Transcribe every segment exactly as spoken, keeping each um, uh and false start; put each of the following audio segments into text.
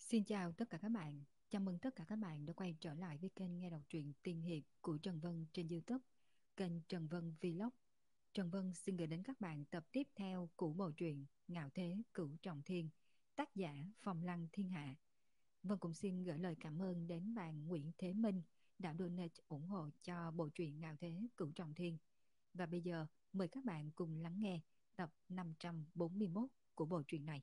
Xin chào tất cả các bạn. Chào mừng tất cả các bạn đã quay trở lại với kênh nghe đọc truyện tiên hiệp của Trần Vân trên YouTube, kênh Trần Vân Vlog. Trần Vân xin gửi đến các bạn tập tiếp theo của bộ truyện Ngạo Thế Cửu Trọng Thiên, tác giả Phong Lăng Thiên Hạ. Vân cũng xin gửi lời cảm ơn đến bạn Nguyễn Thế Minh đã donate ủng hộ cho bộ truyện Ngạo Thế Cửu Trọng Thiên. Và bây giờ mời các bạn cùng lắng nghe tập năm trăm bốn mươi mốt của bộ truyện này.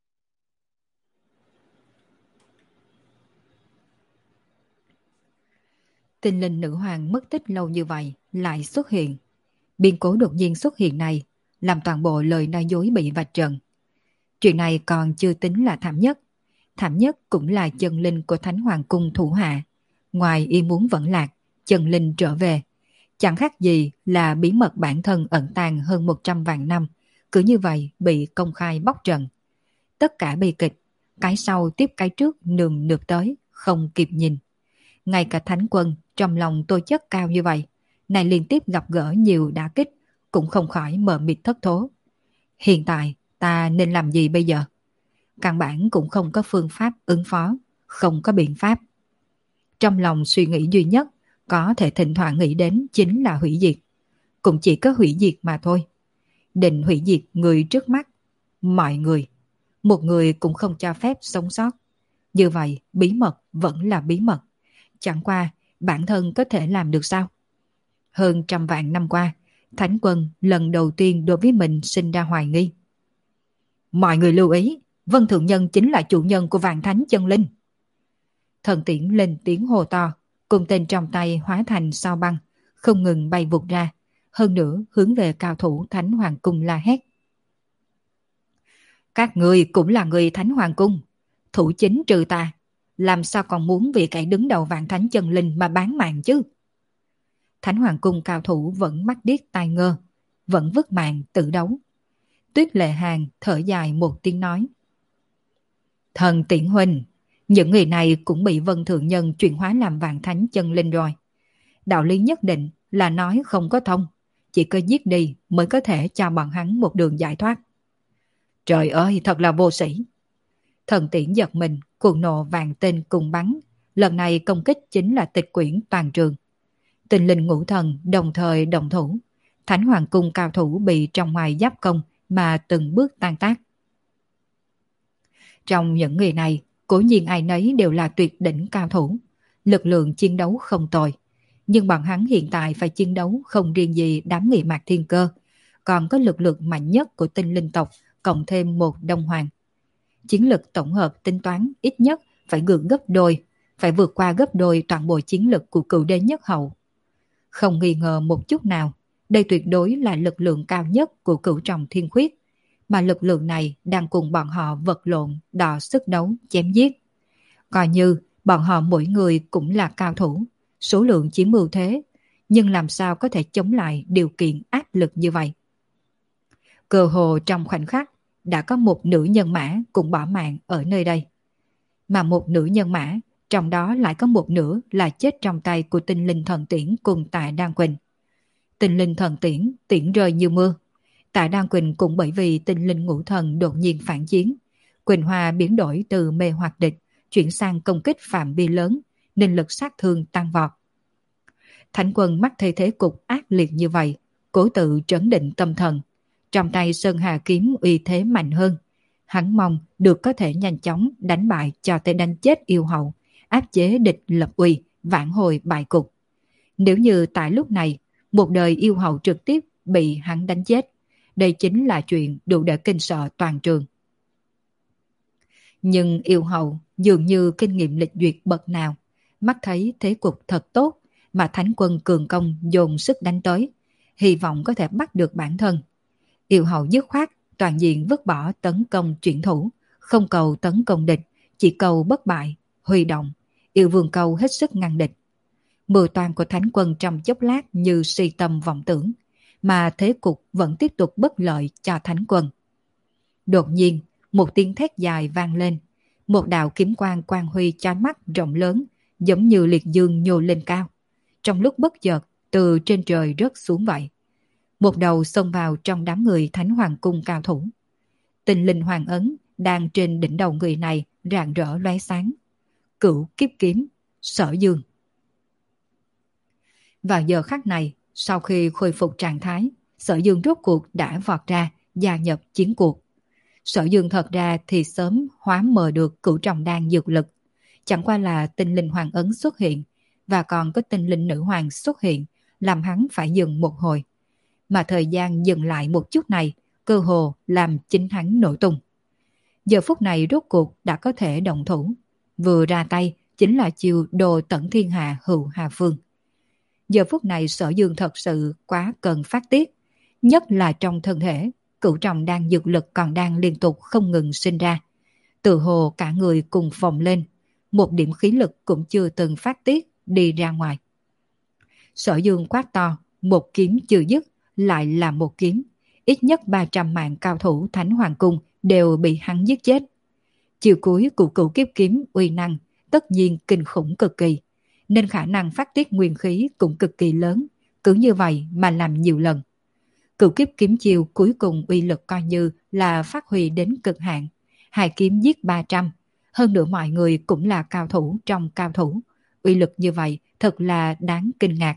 Tinh linh nữ hoàng mất tích lâu như vậy lại xuất hiện. Biến cố đột nhiên xuất hiện này làm toàn bộ lời nói dối bị vạch trần. Chuyện này còn chưa tính là thảm nhất. Thảm nhất cũng là chân linh của Thánh Hoàng Cung thủ hạ. Ngoài ý muốn vẫn lạc, chân linh trở về. Chẳng khác gì là bí mật bản thân ẩn tàng hơn một trăm vạn năm. Cứ như vậy bị công khai bóc trần. Tất cả bi kịch, cái sau tiếp cái trước nườm nượp tới, không kịp nhìn. Ngay cả Thánh Quân trong lòng tôi chất cao như vậy, này liên tiếp gặp gỡ nhiều đả kích, cũng không khỏi mờ mịt thất thố. Hiện tại ta nên làm gì bây giờ? Căn bản cũng không có phương pháp ứng phó, không có biện pháp. Trong lòng suy nghĩ duy nhất có thể thỉnh thoảng nghĩ đến chính là hủy diệt. Cũng chỉ có hủy diệt mà thôi. Định hủy diệt người trước mắt, mọi người. Một người cũng không cho phép sống sót. Như vậy bí mật vẫn là bí mật. Chẳng qua bản thân có thể làm được sao? Hơn trăm vạn năm qua, Thánh Quân lần đầu tiên đối với mình sinh ra hoài nghi. Mọi người lưu ý, Vân Thượng Nhân chính là chủ nhân của Vạn Thánh Chân Linh. Thần Tiễn lên tiếng hô to, cùng tên trong tay hóa thành sao băng, không ngừng bay vụt ra, hơn nữa hướng về cao thủ Thánh Hoàng Cung la hét. Các người cũng là người Thánh Hoàng Cung, thủ chính trừ ta, làm sao còn muốn vì kẻ đứng đầu Vạn Thánh Chân Linh mà bán mạng chứ? Thánh Hoàng Cung cao thủ vẫn mắt điếc tai ngơ, vẫn vứt mạng tự đấu. Tuyết Lệ Hàn thở dài một tiếng nói. Thần Tiễn huynh, những người này cũng bị Vân Thượng Nhân chuyển hóa làm Vạn Thánh Chân Linh rồi. Đạo lý nhất định là nói không có thông, chỉ có giết đi mới có thể cho bọn hắn một đường giải thoát. Trời ơi, thật là vô sĩ. Thần Tiễn giật mình, cuồng nộ vàng tên cùng bắn. Lần này công kích chính là tịch quyển toàn trường. Tinh linh ngũ thần đồng thời đồng thủ. Thánh Hoàng Cung cao thủ bị trong ngoài giáp công mà từng bước tan tác. Trong những người này, cố nhiên ai nấy đều là tuyệt đỉnh cao thủ. Lực lượng chiến đấu không tồi. Nhưng bọn hắn hiện tại phải chiến đấu không riêng gì đám nghị mạc thiên cơ. Còn có lực lượng mạnh nhất của tinh linh tộc, cộng thêm một đông hoàng. Chiến lực tổng hợp tính toán ít nhất phải vượt gấp đôi, phải vượt qua gấp đôi toàn bộ chiến lực của cựu đế nhất hậu. Không nghi ngờ một chút nào, đây tuyệt đối là lực lượng cao nhất của cửu trọng thiên khuyết, mà lực lượng này đang cùng bọn họ vật lộn, đọ sức đấu, chém giết. Coi như bọn họ mỗi người cũng là cao thủ, số lượng chiếm ưu thế, nhưng làm sao có thể chống lại điều kiện áp lực như vậy? Cơ hồ trong khoảnh khắc, đã có một nữ nhân mã cũng bỏ mạng ở nơi đây. Mà một nữ nhân mã, trong đó lại có một nửa là chết trong tay của tinh linh thần tiễn cùng Tạ Đan Quỳnh. Tinh linh thần tiễn, tiễn rơi như mưa. Tạ Đan Quỳnh cũng bởi vì tinh linh ngũ thần đột nhiên phản chiến. Quỳnh Hoa biến đổi từ mê hoặc địch, chuyển sang công kích phạm vi lớn, nên lực sát thương tăng vọt. Thánh Quân mắt thấy thế cục ác liệt như vậy, cố tự trấn định tâm thần. Trong tay Sơn Hà kiếm uy thế mạnh hơn. Hắn mong được có thể nhanh chóng đánh bại cho tới đánh chết yêu hậu, áp chế địch lập uy, vãn hồi bại cục. Nếu như tại lúc này, một đời yêu hậu trực tiếp bị hắn đánh chết, đây chính là chuyện đủ để kinh sợ toàn trường. Nhưng yêu hậu dường như kinh nghiệm lịch duyệt bậc nào, mắt thấy thế cục thật tốt mà Thánh Quân cường công dồn sức đánh tới, hy vọng có thể bắt được bản thân. Yêu hậu dứt khoát toàn diện vứt bỏ tấn công chuyển thủ, không cầu tấn công địch, chỉ cầu bất bại, huy động, yêu vương cầu hết sức ngăn địch. Mưu toan của Thánh Quân trong chốc lát như si tâm vọng tưởng, mà thế cục vẫn tiếp tục bất lợi cho Thánh Quân. Đột nhiên, một tiếng thét dài vang lên, một đạo kiếm quang quang huy chói mắt rộng lớn, giống như liệt dương nhô lên cao. Trong lúc bất chợt, từ trên trời rớt xuống vậy. Một đầu xông vào trong đám người Thánh Hoàng Cung cao thủ. Tinh linh hoàng ấn đang trên đỉnh đầu người này rạng rỡ lóe sáng. Cửu kiếp kiếm, Sở Dương. Vào giờ khắc này, sau khi khôi phục trạng thái, Sở Dương rốt cuộc đã vọt ra, gia nhập chiến cuộc. Sở Dương thật ra thì sớm hóa mờ được cửu trọng đan dược lực. Chẳng qua là tinh linh hoàng ấn xuất hiện, và còn có tinh linh nữ hoàng xuất hiện, làm hắn phải dừng một hồi. Mà thời gian dừng lại một chút này, cơ hồ làm chính hắn nổ tung. Giờ phút này rốt cuộc đã có thể động thủ. Vừa ra tay chính là chiêu đồ tận thiên hạ hữu hà phương. Giờ phút này Sở Dương thật sự quá cần phát tiết, nhất là trong thân thể, cửu trọng đan dược lực còn đang liên tục không ngừng sinh ra. Tự hồ cả người cùng phồng lên, một điểm khí lực cũng chưa từng phát tiết đi ra ngoài. Sở Dương quát to, một kiếm chưa dứt, lại là một kiếm. Ít nhất ba trăm mạng cao thủ Thánh Hoàng Cung đều bị hắn giết chết. Chiều cuối của cửu kiếp kiếm uy năng tất nhiên kinh khủng cực kỳ, nên khả năng phát tiết nguyên khí cũng cực kỳ lớn, cứ như vậy mà làm nhiều lần. Cửu kiếp kiếm chiêu cuối cùng uy lực coi như là phát huy đến cực hạn, hai kiếm giết ba trăm, hơn nữa mọi người cũng là cao thủ trong cao thủ, uy lực như vậy thật là đáng kinh ngạc.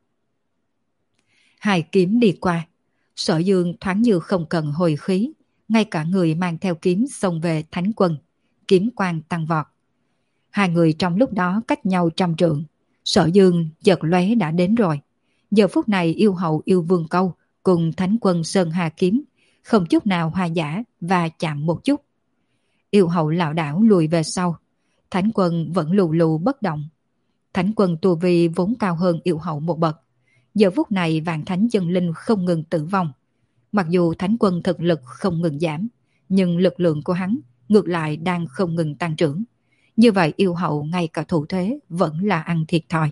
Hai kiếm đi qua, Sở Dương thoáng như không cần hồi khí, ngay cả người mang theo kiếm xông về Thánh Quân, kiếm quang tăng vọt. Hai người trong lúc đó cách nhau trăm trượng, Sở Dương chợt lóe đã đến rồi. Giờ phút này yêu hậu yêu vương câu cùng Thánh Quân Sơn Hà kiếm không chút nào hòa giả và chạm một chút. Yêu hậu lảo đảo lùi về sau, Thánh Quân vẫn lù lù bất động. Thánh Quân tu vi vốn cao hơn yêu hậu một bậc. Giờ phút này vạn thánh chân linh không ngừng tử vong. Mặc dù Thánh Quân thực lực không ngừng giảm, nhưng lực lượng của hắn ngược lại đang không ngừng tăng trưởng. Như vậy yêu hậu ngay cả thủ thế vẫn là ăn thiệt thòi.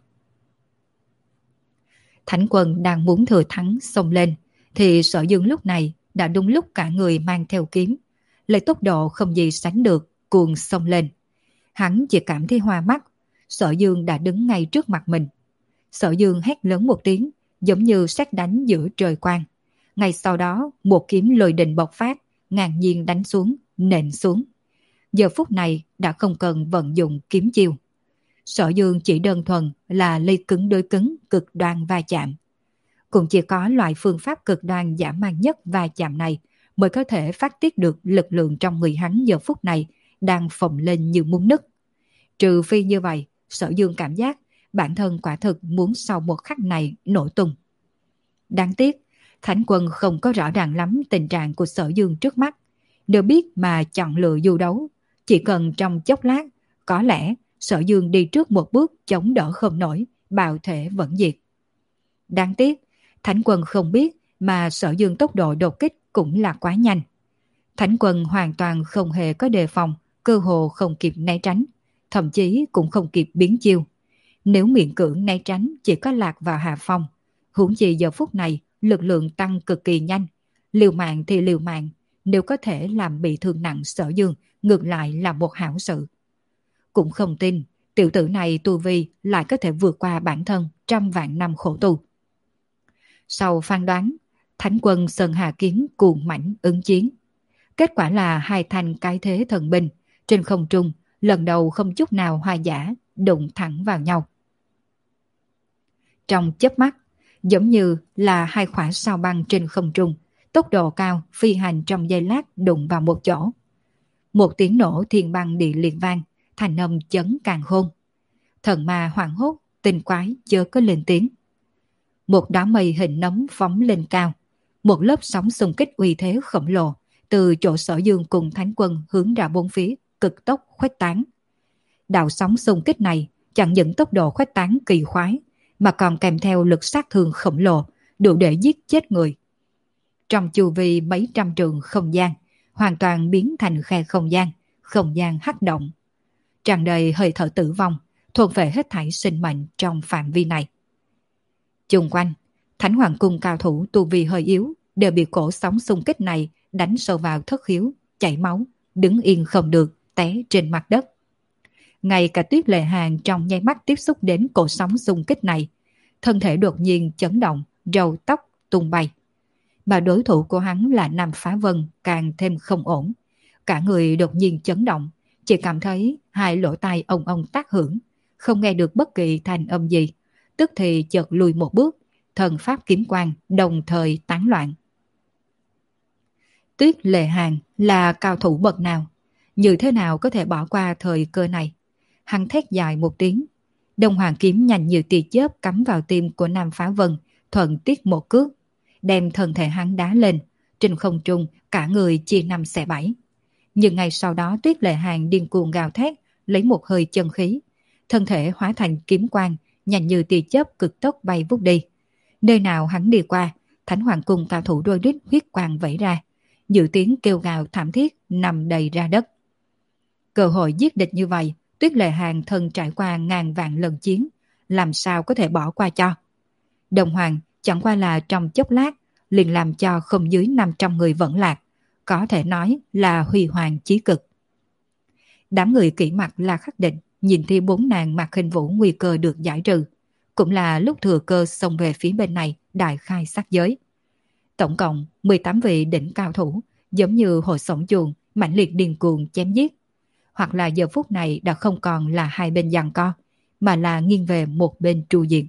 Thánh Quân đang muốn thừa thắng xông lên, thì Sở Dương lúc này đã đúng lúc cả người mang theo kiếm, lấy tốc độ không gì sánh được cuồng xông lên. Hắn chỉ cảm thấy hoa mắt, Sở Dương đã đứng ngay trước mặt mình. Sở Dương hét lớn một tiếng, giống như sét đánh giữa trời quang. Ngay sau đó, một kiếm lôi đình bộc phát, ngang nhiên đánh xuống, nện xuống. Giờ phút này đã không cần vận dụng kiếm chiêu. Sở Dương chỉ đơn thuần là lấy cứng đối cứng, cực đoan va chạm. Cũng chỉ có loại phương pháp cực đoan dã man nhất va chạm này mới có thể phát tiết được lực lượng trong người hắn giờ phút này đang phồng lên như muốn nứt. Trừ phi như vậy, Sở Dương cảm giác bản thân quả thực muốn sau một khắc này nổ tung. Đáng tiếc, Thánh Quân không có rõ ràng lắm tình trạng của Sở Dương trước mắt. Nếu biết mà chọn lựa du đấu, chỉ cần trong chốc lát, có lẽ Sở Dương đi trước một bước chống đỡ không nổi, bạo thể vẫn diệt. Đáng tiếc, Thánh Quân không biết mà Sở Dương tốc độ đột kích cũng là quá nhanh. Thánh Quân hoàn toàn không hề có đề phòng, cơ hồ không kịp né tránh, thậm chí cũng không kịp biến chiêu. Nếu miễn cưỡng né tránh chỉ có lạc vào hạ phong, huống chi giờ phút này lực lượng tăng cực kỳ nhanh, liều mạng thì liều mạng, nếu có thể làm bị thương nặng Sở Dương ngược lại là một hảo sự. Cũng không tin tiểu tử này tu vi lại có thể vượt qua bản thân trăm vạn năm khổ tu. Sau phán đoán, Thánh Quân Sơn Hà kiếm cuồng mãnh ứng chiến. Kết quả là hai thanh cái thế thần binh trên không trung lần đầu không chút nào hoa giả đụng thẳng vào nhau. Trong chớp mắt, giống như là hai quả sao băng trên không trung, tốc độ cao phi hành trong giây lát đụng vào một chỗ. Một tiếng nổ thiên băng địa liệt vang, thành âm chấn càn khôn. Thần ma hoảng hốt, tinh quái chớ có lên tiếng. Một đám mây hình nấm phóng lên cao, một lớp sóng xung kích uy thế khổng lồ từ chỗ Sở Dương cùng Thánh Quân hướng ra bốn phía, cực tốc khuếch tán. Đạo sóng xung kích này chẳng những tốc độ khuếch tán kỳ khoái, mà còn kèm theo lực sát thương khổng lồ, đủ để giết chết người. Trong chu vi mấy trăm trượng không gian, hoàn toàn biến thành khe không gian, không gian hắc động. Tràn đầy hơi thở tử vong, thôn phệ hết thảy sinh mệnh trong phạm vi này. Chung quanh, Thánh Hoàng Cung cao thủ tu vi hơi yếu, đều bị cổ sóng xung kích này đánh sâu vào thất khiếu, chảy máu, đứng yên không được, té trên mặt đất. Ngay cả Tuyết Lệ Hàn trong nháy mắt tiếp xúc đến cổ sóng xung kích này, thân thể đột nhiên chấn động, râu tóc tung bay. Mà đối thủ của hắn là Nam Phá Vân càng thêm không ổn. Cả người đột nhiên chấn động, chỉ cảm thấy hai lỗ tai ông ông tác hưởng, không nghe được bất kỳ thanh âm gì, tức thì chợt lùi một bước, thần pháp kiếm quang đồng thời tán loạn. Tuyết Lệ Hàn là cao thủ bậc nào? Như thế nào có thể bỏ qua thời cơ này? Hắn thét dài một tiếng. Đông Hoàng kiếm nhanh như tia chớp cắm vào tim của Nam Phá Vân, thuận tiết một cước, đem thân thể hắn đá lên, trên không trung cả người chia năm xẻ bảy. Nhưng ngay sau đó Tuyết Lệ Hàn điên cuồng gào thét, lấy một hơi chân khí, thân thể hóa thành kiếm quang, nhanh như tia chớp cực tốc bay vút đi. Nơi nào hắn đi qua, Thánh Hoàng cung cao thủ đôi đít huyết quang vẩy ra, dự tiếng kêu gào thảm thiết nằm đầy ra đất. Cơ hội giết địch như vậy, Tuyết Lệ Hàn thân trải qua ngàn vạn lần chiến, làm sao có thể bỏ qua cho. Đồng Hoàng chẳng qua là trong chốc lát liền làm cho không dưới năm trăm người vẫn lạc, có thể nói là huy hoàng chí cực. Đám người kỹ mặt là khắc định, nhìn thấy bốn nàng mặc hình vũ nguy cơ được giải trừ, cũng là lúc thừa cơ xông về phía bên này đại khai sát giới. Tổng cộng mười tám vị đỉnh cao thủ, giống như hồi sống chuồng, mãnh liệt điên cuồng chém giết. Hoặc là giờ phút này đã không còn là hai bên giằng co, mà là nghiêng về một bên tru diện.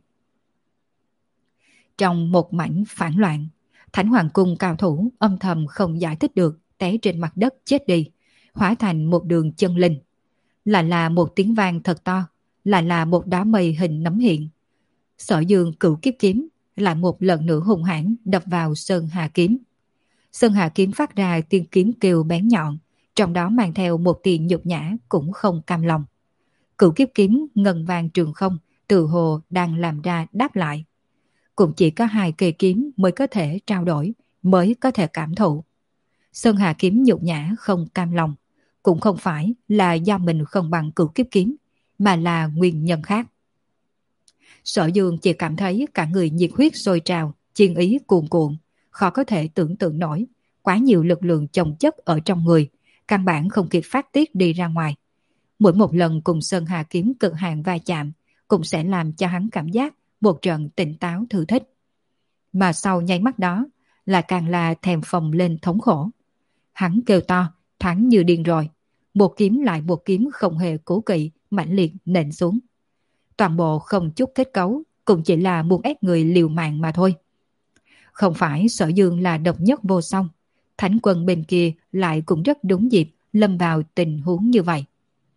Trong một mảnh phản loạn, Thánh Hoàng cung cao thủ âm thầm không giải thích được, té trên mặt đất chết đi, hóa thành một đường chân linh. Lại là một tiếng vang thật to, lại là một đám mây hình nấm hiện. Sở Dương cửu kiếp kiếm lại một lần nữa hùng hãn đập vào Sơn Hà kiếm. Sơn Hà kiếm phát ra tiếng kiếm kêu bén nhọn, trong đó mang theo một tia nhục nhã cũng không cam lòng. Cửu kiếp kiếm ngân vang trường không, tự hồ đang làm ra đáp lại. Cũng chỉ có hai cây kiếm mới có thể trao đổi, mới có thể cảm thụ. Sơn Hà kiếm nhục nhã không cam lòng, cũng không phải là do mình không bằng cửu kiếp kiếm, mà là nguyên nhân khác. Sở Dương chỉ cảm thấy cả người nhiệt huyết sôi trào, chiến ý cuồn cuộn, khó có thể tưởng tượng nổi, quá nhiều lực lượng chồng chất ở trong người, căn bản không kịp phát tiết đi ra ngoài. Mỗi một lần cùng Sơn Hà kiếm cực hạn va chạm, cũng sẽ làm cho hắn cảm giác một trận tỉnh táo thư thích. Mà sau nháy mắt đó, là càng là thèm phồng lên thống khổ. Hắn kêu to, thắng như điên rồi. Một kiếm lại một kiếm không hề cố kỵ, mãnh liệt nện xuống. Toàn bộ không chút kết cấu, cũng chỉ là muốn ép người liều mạng mà thôi. Không phải Sở Dương là độc nhất vô song, Thánh quân bên kia lại cũng rất đúng dịp lâm vào tình huống như vậy.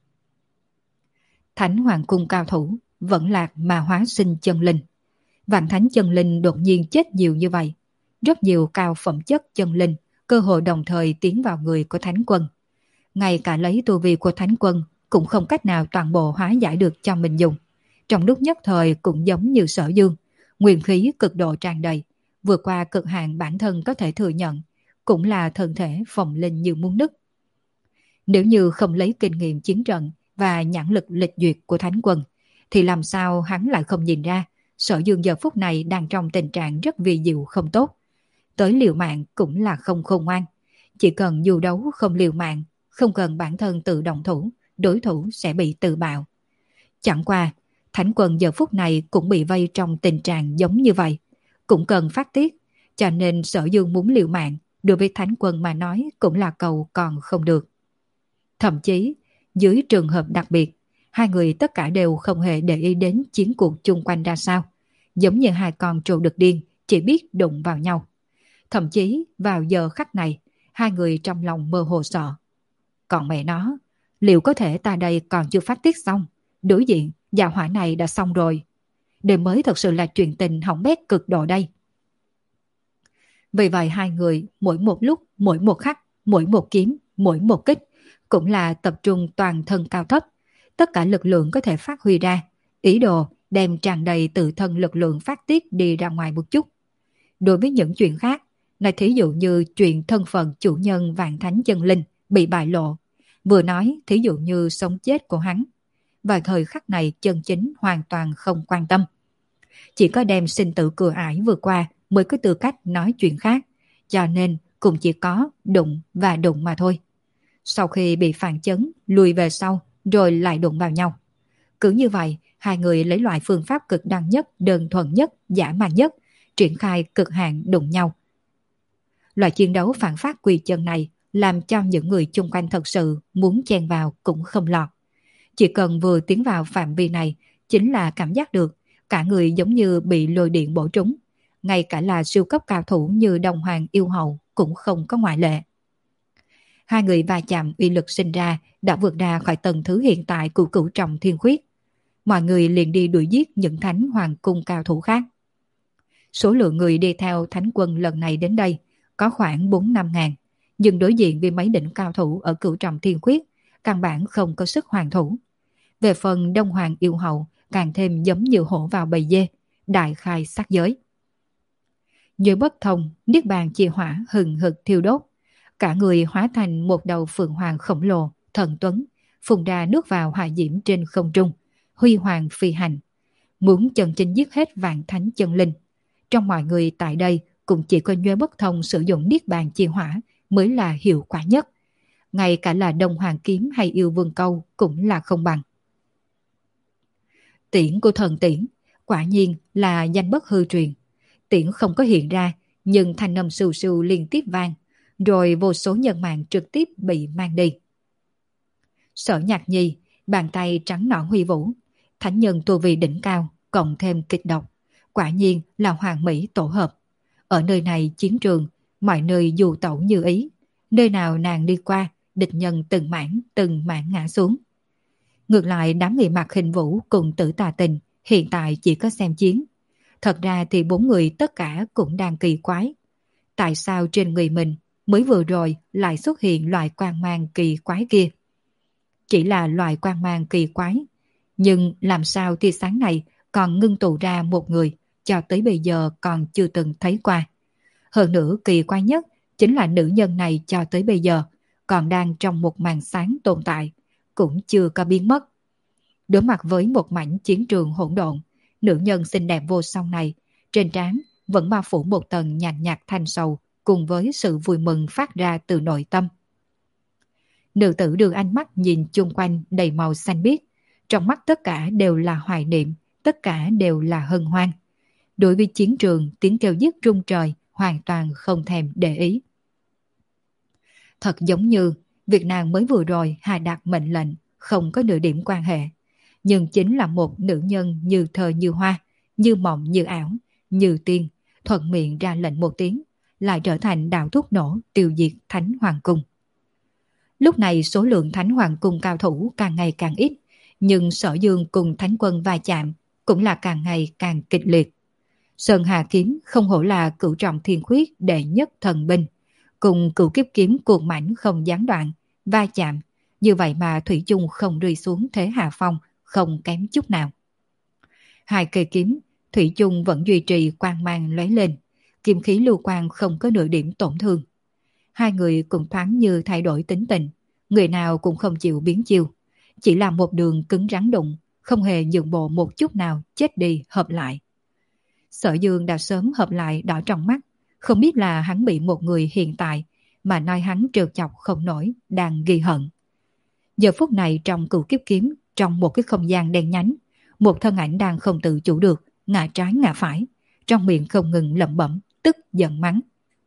Thánh Hoàng cung cao thủ vẫn lạc mà hóa sinh chân linh. Vạn thánh chân linh đột nhiên chết nhiều như vậy. Rất nhiều cao phẩm chất chân linh cơ hội đồng thời tiến vào người của Thánh quân. Ngay cả lấy tu vi của Thánh quân cũng không cách nào toàn bộ hóa giải được cho mình dùng. Trong lúc nhất thời cũng giống như Sở Dương, nguyên khí cực độ tràn đầy, vượt qua cực hạn bản thân có thể thừa nhận, cũng là thân thể phồng lên như muốn nứt. Nếu như không lấy kinh nghiệm chiến trận và nhãn lực lịch duyệt của Thánh quân, thì làm sao hắn lại không nhìn ra Sở Dương giờ phút này đang trong tình trạng rất vi diệu không tốt. Tới liều mạng cũng là không khôn ngoan. Chỉ cần dù đấu không liều mạng, không cần bản thân tự động thủ, đối thủ sẽ bị tự bạo. Chẳng qua, Thánh quân giờ phút này cũng bị vây trong tình trạng giống như vậy, cũng cần phát tiết, cho nên Sở Dương muốn liều mạng, đối với Thánh quân mà nói cũng là cầu còn không được. Thậm chí, dưới trường hợp đặc biệt, hai người tất cả đều không hề để ý đến chiến cuộc chung quanh ra sao, giống như hai con trâu đực điên chỉ biết đụng vào nhau. Thậm chí vào giờ khắc này, hai người trong lòng mơ hồ sợ. Còn mẹ nó, liệu có thể ta đây còn chưa phát tiết xong, đối diện gia hỏa này đã xong rồi. Đây mới thật sự là chuyện tình hỏng bét cực độ đây. Vì vậy hai người mỗi một lúc, mỗi một khắc, mỗi một kiếm, mỗi một kích cũng là tập trung toàn thân cao thấp, tất cả lực lượng có thể phát huy ra, ý đồ đem tràn đầy tự thân lực lượng phát tiết đi ra ngoài một chút. Đối với những chuyện khác, này thí dụ như chuyện thân phận chủ nhân vạn thánh chân linh bị bại lộ, vừa nói thí dụ như sống chết của hắn, và thời khắc này chân chính hoàn toàn không quan tâm. Chỉ có đem sinh tử cửa ải vừa qua mới có tư cách nói chuyện khác, cho nên cũng chỉ có đụng và đụng mà thôi. Sau khi bị phản chấn, lùi về sau, rồi lại đụng vào nhau. Cứ như vậy, hai người lấy loại phương pháp cực đoan nhất, đơn thuần nhất, dã man nhất, triển khai cực hạn đụng nhau. Loại chiến đấu phản phát quy chân này làm cho những người chung quanh thật sự muốn chen vào cũng không lọt. Chỉ cần vừa tiến vào phạm vi này, chính là cảm giác được cả người giống như bị lôi điện bổ trúng. Ngay cả là siêu cấp cao thủ như Đông Hoàng Yêu Hậu cũng không có ngoại lệ. Hai người va chạm uy lực sinh ra đã vượt ra khỏi tầng thứ hiện tại của cửu trọng thiên khuyết. Mọi người liền đi đuổi giết những thánh hoàng cung cao thủ khác. Số lượng người đi theo thánh quân lần này đến đây có khoảng bốn năm ngàn, nhưng đối diện với mấy đỉnh cao thủ ở cửu trọng thiên khuyết, căn bản không có sức hoàn thủ. Về phần Đông Hoàng Yêu Hậu càng thêm giống như hổ vào bầy dê, đại khai sát giới. Như bất thông, niết bàn chi hỏa hừng hực thiêu đốt, cả người hóa thành một đầu phượng hoàng khổng lồ, thần tuấn, phun ra nước vào hỏa diễm trên không trung, huy hoàng phi hành, muốn chân chính giết hết vạn thánh chân linh. Trong mọi người tại đây cũng chỉ có Nhuế Bất Thông sử dụng niết bàn chi hỏa mới là hiệu quả nhất. Ngay cả là Đông Hoàng Kiếm hay Yêu Vương Câu cũng là không bằng. Tiễn của thần tiễn, quả nhiên là danh bất hư truyền. Tiễn không có hiện ra, nhưng thanh âm sù sù liên tiếp vang, rồi vô số nhân mạng trực tiếp bị mang đi. Sở Nhạc Nhi, bàn tay trắng nõn huy vũ, thánh nhân tu vi đỉnh cao, cộng thêm kịch độc, quả nhiên là hoàn mỹ tổ hợp. Ở nơi này chiến trường, mọi nơi dù tẩu như ý, nơi nào nàng đi qua, địch nhân từng mảng từng mảng ngã xuống. Ngược lại đám người Mạc Khinh Vũ cùng Tử Tà Tình hiện tại chỉ có xem chiến. Thật ra thì bốn người tất cả cũng đang kỳ quái. Tại sao trên người mình mới vừa rồi lại xuất hiện loại quang mang kỳ quái kia? Chỉ là loại quang mang kỳ quái, nhưng làm sao tia sáng này còn ngưng tụ ra một người cho tới bây giờ còn chưa từng thấy qua. Hơn nữa kỳ quái nhất chính là nữ nhân này cho tới bây giờ còn đang trong một màn sáng tồn tại, cũng chưa có biến mất. Đối mặt với một mảnh chiến trường hỗn độn, nữ nhân xinh đẹp vô song này, trên trán vẫn bao phủ một tầng nhàn nhạt thanh sầu cùng với sự vui mừng phát ra từ nội tâm. Nữ tử đưa ánh mắt nhìn chung quanh đầy màu xanh biếc, trong mắt tất cả đều là hoài niệm, tất cả đều là hân hoan. Đối với chiến trường, tiếng kêu giết rung trời hoàn toàn không thèm để ý. Thật giống như việc nàng mới vừa rồi hạ đạt mệnh lệnh không có nửa điểm quan hệ, nhưng chính là một nữ nhân như thơ như hoa, như mộng như ảo, như tiên, thuận miệng ra lệnh một tiếng, lại trở thành đạo thuốc nổ tiêu diệt Thánh Hoàng Cung. Lúc này số lượng Thánh Hoàng Cung cao thủ càng ngày càng ít, nhưng Sở Dương cùng Thánh Quân va chạm cũng là càng ngày càng kịch liệt. Sơn Hà Kiếm không hổ là cửu trọng thiên khuyết đệ nhất thần binh, cùng cửu kiếp kiếm cuồng mãnh không gián đoạn, va chạm, như vậy mà thủy chung không rơi xuống thế hạ phong, không kém chút nào. Hai cây kiếm, thủy chung vẫn duy trì quang mang lóe lên, kim khí lưu quang không có nửa điểm tổn thương. Hai người cũng thoáng như thay đổi tính tình, người nào cũng không chịu biến chiêu, chỉ là một đường cứng rắn đụng, không hề nhượng bộ một chút nào, chết đi hợp lại. Sở Dương đã sớm hợp lại đỏ trong mắt, không biết là hắn bị một người hiện tại mà nói hắn trêu chọc không nổi, đang ghi hận. Giờ phút này trong cửu kiếp kiếm, trong một cái không gian đen nhánh, một thân ảnh đang không tự chủ được, ngả trái ngả phải, trong miệng không ngừng lẩm bẩm, tức giận mắng.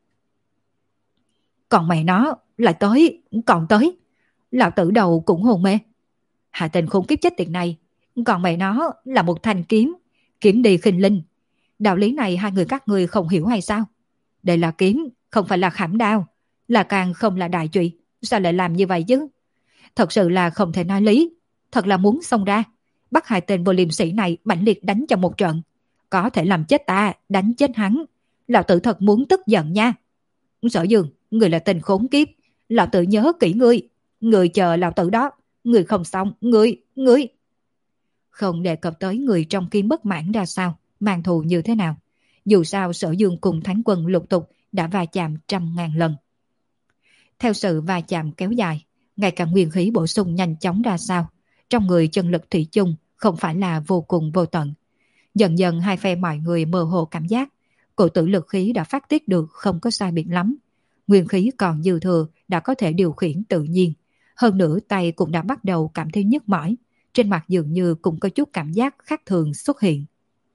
Còn mẹ nó, lại tới, còn tới, lão tử đầu cũng hồn mê. Hạ tình khốn kiếp chết tiệt này, còn mẹ nó là một thanh kiếm, kiếm đi khinh linh. Đạo lý này hai người các ngươi không hiểu hay sao? Đây là kiếm, không phải là khảm đao, là càng không là đại trụy, sao lại làm như vậy chứ? Thật sự là không thể nói lý, thật là muốn xông ra, bắt hai tên vô liêm sĩ này mãnh liệt đánh cho một trận. Có thể làm chết ta, đánh chết hắn. Lão tử thật muốn tức giận nha. Sở Dương, người là tên khốn kiếp, lão tử nhớ kỹ ngươi, người chờ lão tử đó, người không xong, ngươi, ngươi. Không đề cập tới người trong kiếm bất mãn ra sao, mang thù như thế nào. Dù sao Sở Dương cùng Thánh Quân lục tục đã va chạm trăm ngàn lần. Theo sự va chạm kéo dài, ngay cả nguyên khí bổ sung nhanh chóng ra sao, trong người chân lực thủy chung không phải là vô cùng vô tận. Dần dần hai phe mọi người mơ hồ cảm giác, cổ tử lực khí đã phát tiết được không có sai biệt lắm. Nguyên khí còn dư thừa đã có thể điều khiển tự nhiên. Hơn nữa tay cũng đã bắt đầu cảm thấy nhức mỏi, trên mặt dường như cũng có chút cảm giác khác thường xuất hiện.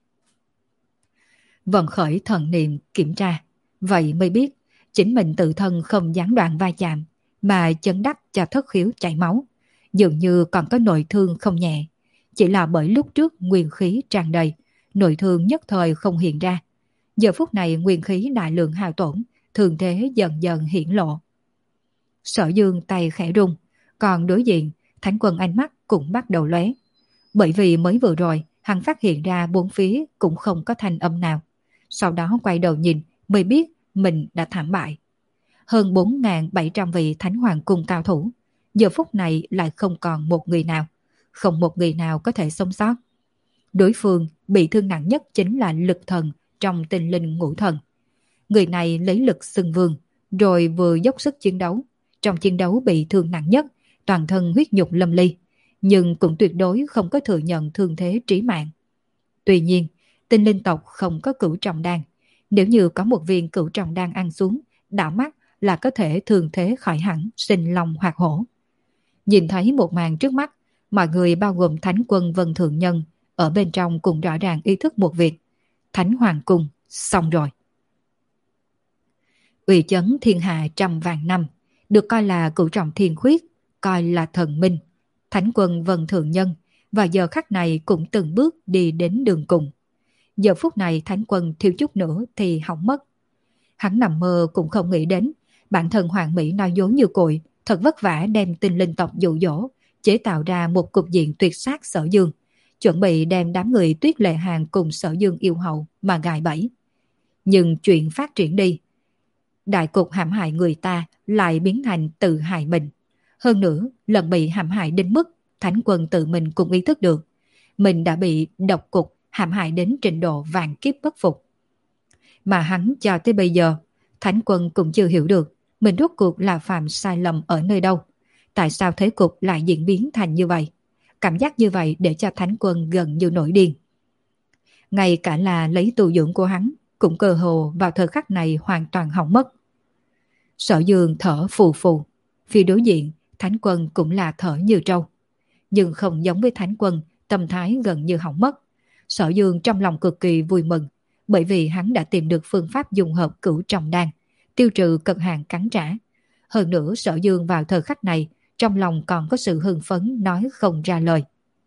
Vận khởi thần niệm kiểm tra, vậy mới biết chính mình tự thân không gián đoạn va chạm, mà chấn đắc cho thất khiếu chảy máu, dường như còn có nội thương không nhẹ. Chỉ là bởi lúc trước nguyên khí tràn đầy, nội thương nhất thời không hiện ra. Giờ phút này nguyên khí đại lượng hao tổn, thường thế dần dần hiển lộ. Sở Dương tay khẽ rung, còn đối diện, Thánh Quân ánh mắt cũng bắt đầu lóe. Bởi vì mới vừa rồi, hắn phát hiện ra bốn phía cũng không có thanh âm nào. Sau đó quay đầu nhìn, mới biết mình đã thảm bại. Hơn bốn nghìn bảy trăm vị Thánh Hoàng Cung cao thủ, giờ phút này lại không còn một người nào. Không một người nào có thể sống sót. Đối phương bị thương nặng nhất chính là lực thần trong tinh linh ngũ thần. Người này lấy lực xưng vương, rồi vừa dốc sức chiến đấu. Trong chiến đấu bị thương nặng nhất, toàn thân huyết nhục lâm ly, nhưng cũng tuyệt đối không có thừa nhận thương thế trí mạng. Tuy nhiên, tinh linh tộc không có cửu trọng đan. Nếu như có một viên cửu trọng đan ăn xuống, đảo mắt là có thể thường thế khỏi hẳn, sinh long hoạt hổ. Nhìn thấy một màn trước mắt, mọi người bao gồm Thánh Quân Vân Thượng Nhân ở bên trong cũng rõ ràng ý thức một việc. Thánh Hoàng Cung, xong rồi. Uy chấn thiên hạ trăm vạn năm, được coi là cửu trọng thiên khuyết, coi là thần minh. Thánh Quân Vân Thượng Nhân và giờ khắc này cũng từng bước đi đến đường cùng. Giờ phút này Thánh Quân thiếu chút nữa thì hỏng mất. Hắn nằm mơ cũng không nghĩ đến, bản thân Hoàng Mỹ nói dối như cội, thật vất vả đem tinh linh tộc dụ dỗ, chế tạo ra một cục diện tuyệt sát Sở Dương, chuẩn bị đem đám người Tuyết Lệ Hàng cùng Sở Dương yêu hậu mà gài bẫy. Nhưng chuyện phát triển đi, đại cục hãm hại người ta lại biến thành tự hại mình. Hơn nữa, lần bị hãm hại đến mức Thánh Quân tự mình cũng ý thức được, mình đã bị độc cục hãm hại đến trình độ vạn kiếp bất phục. Mà hắn cho tới bây giờ, Thánh Quân cũng chưa hiểu được mình rốt cuộc là phạm sai lầm ở nơi đâu. Tại sao thế cục lại diễn biến thành như vậy? Cảm giác như vậy để cho Thánh Quân gần như nổi điên. Ngay cả là lấy tu dưỡng của hắn cũng cơ hồ vào thời khắc này hoàn toàn hỏng mất. Sở Dương thở phù phù, phía đối diện Thánh Quân cũng là thở như trâu. Nhưng không giống với Thánh Quân, tâm thái gần như hỏng mất. Sở Dương trong lòng cực kỳ vui mừng, bởi vì hắn đã tìm được phương pháp dùng hợp cửu trọng đan, tiêu trừ cực hạn cắn trả. Hơn nữa Sở Dương vào thời khắc này, trong lòng còn có sự hưng phấn nói không ra lời.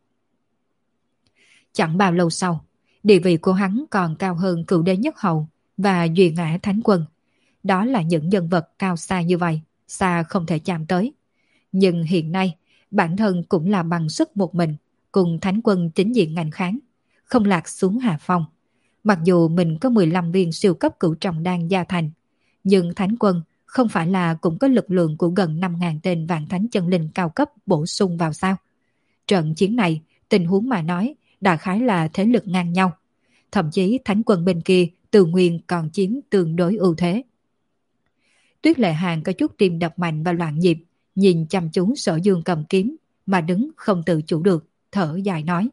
Chẳng bao lâu sau, địa vị của hắn còn cao hơn Cửu Đế Nhất Hầu và Duy Ngã Thánh Quân. Đó là những nhân vật cao xa như vậy, xa không thể chạm tới. Nhưng hiện nay, bản thân cũng là bằng sức một mình, cùng Thánh Quân chính diện ngành kháng, không lạc xuống hạ phong. Mặc dù mình có mười lăm viên siêu cấp cửu trọng đan gia thành, nhưng Thánh Quân không phải là cũng có lực lượng của gần năm nghìn tên vạn thánh chân linh cao cấp bổ sung vào sao? Trận chiến này, tình huống mà nói, đại khái là thế lực ngang nhau. Thậm chí Thánh Quân bên kia từ nguyên còn chiếm tương đối ưu thế. Tuyết Lệ Hàng có chút tim đập mạnh và loạn nhịp, nhìn chăm chú Sở Dương cầm kiếm, mà đứng không tự chủ được, thở dài nói.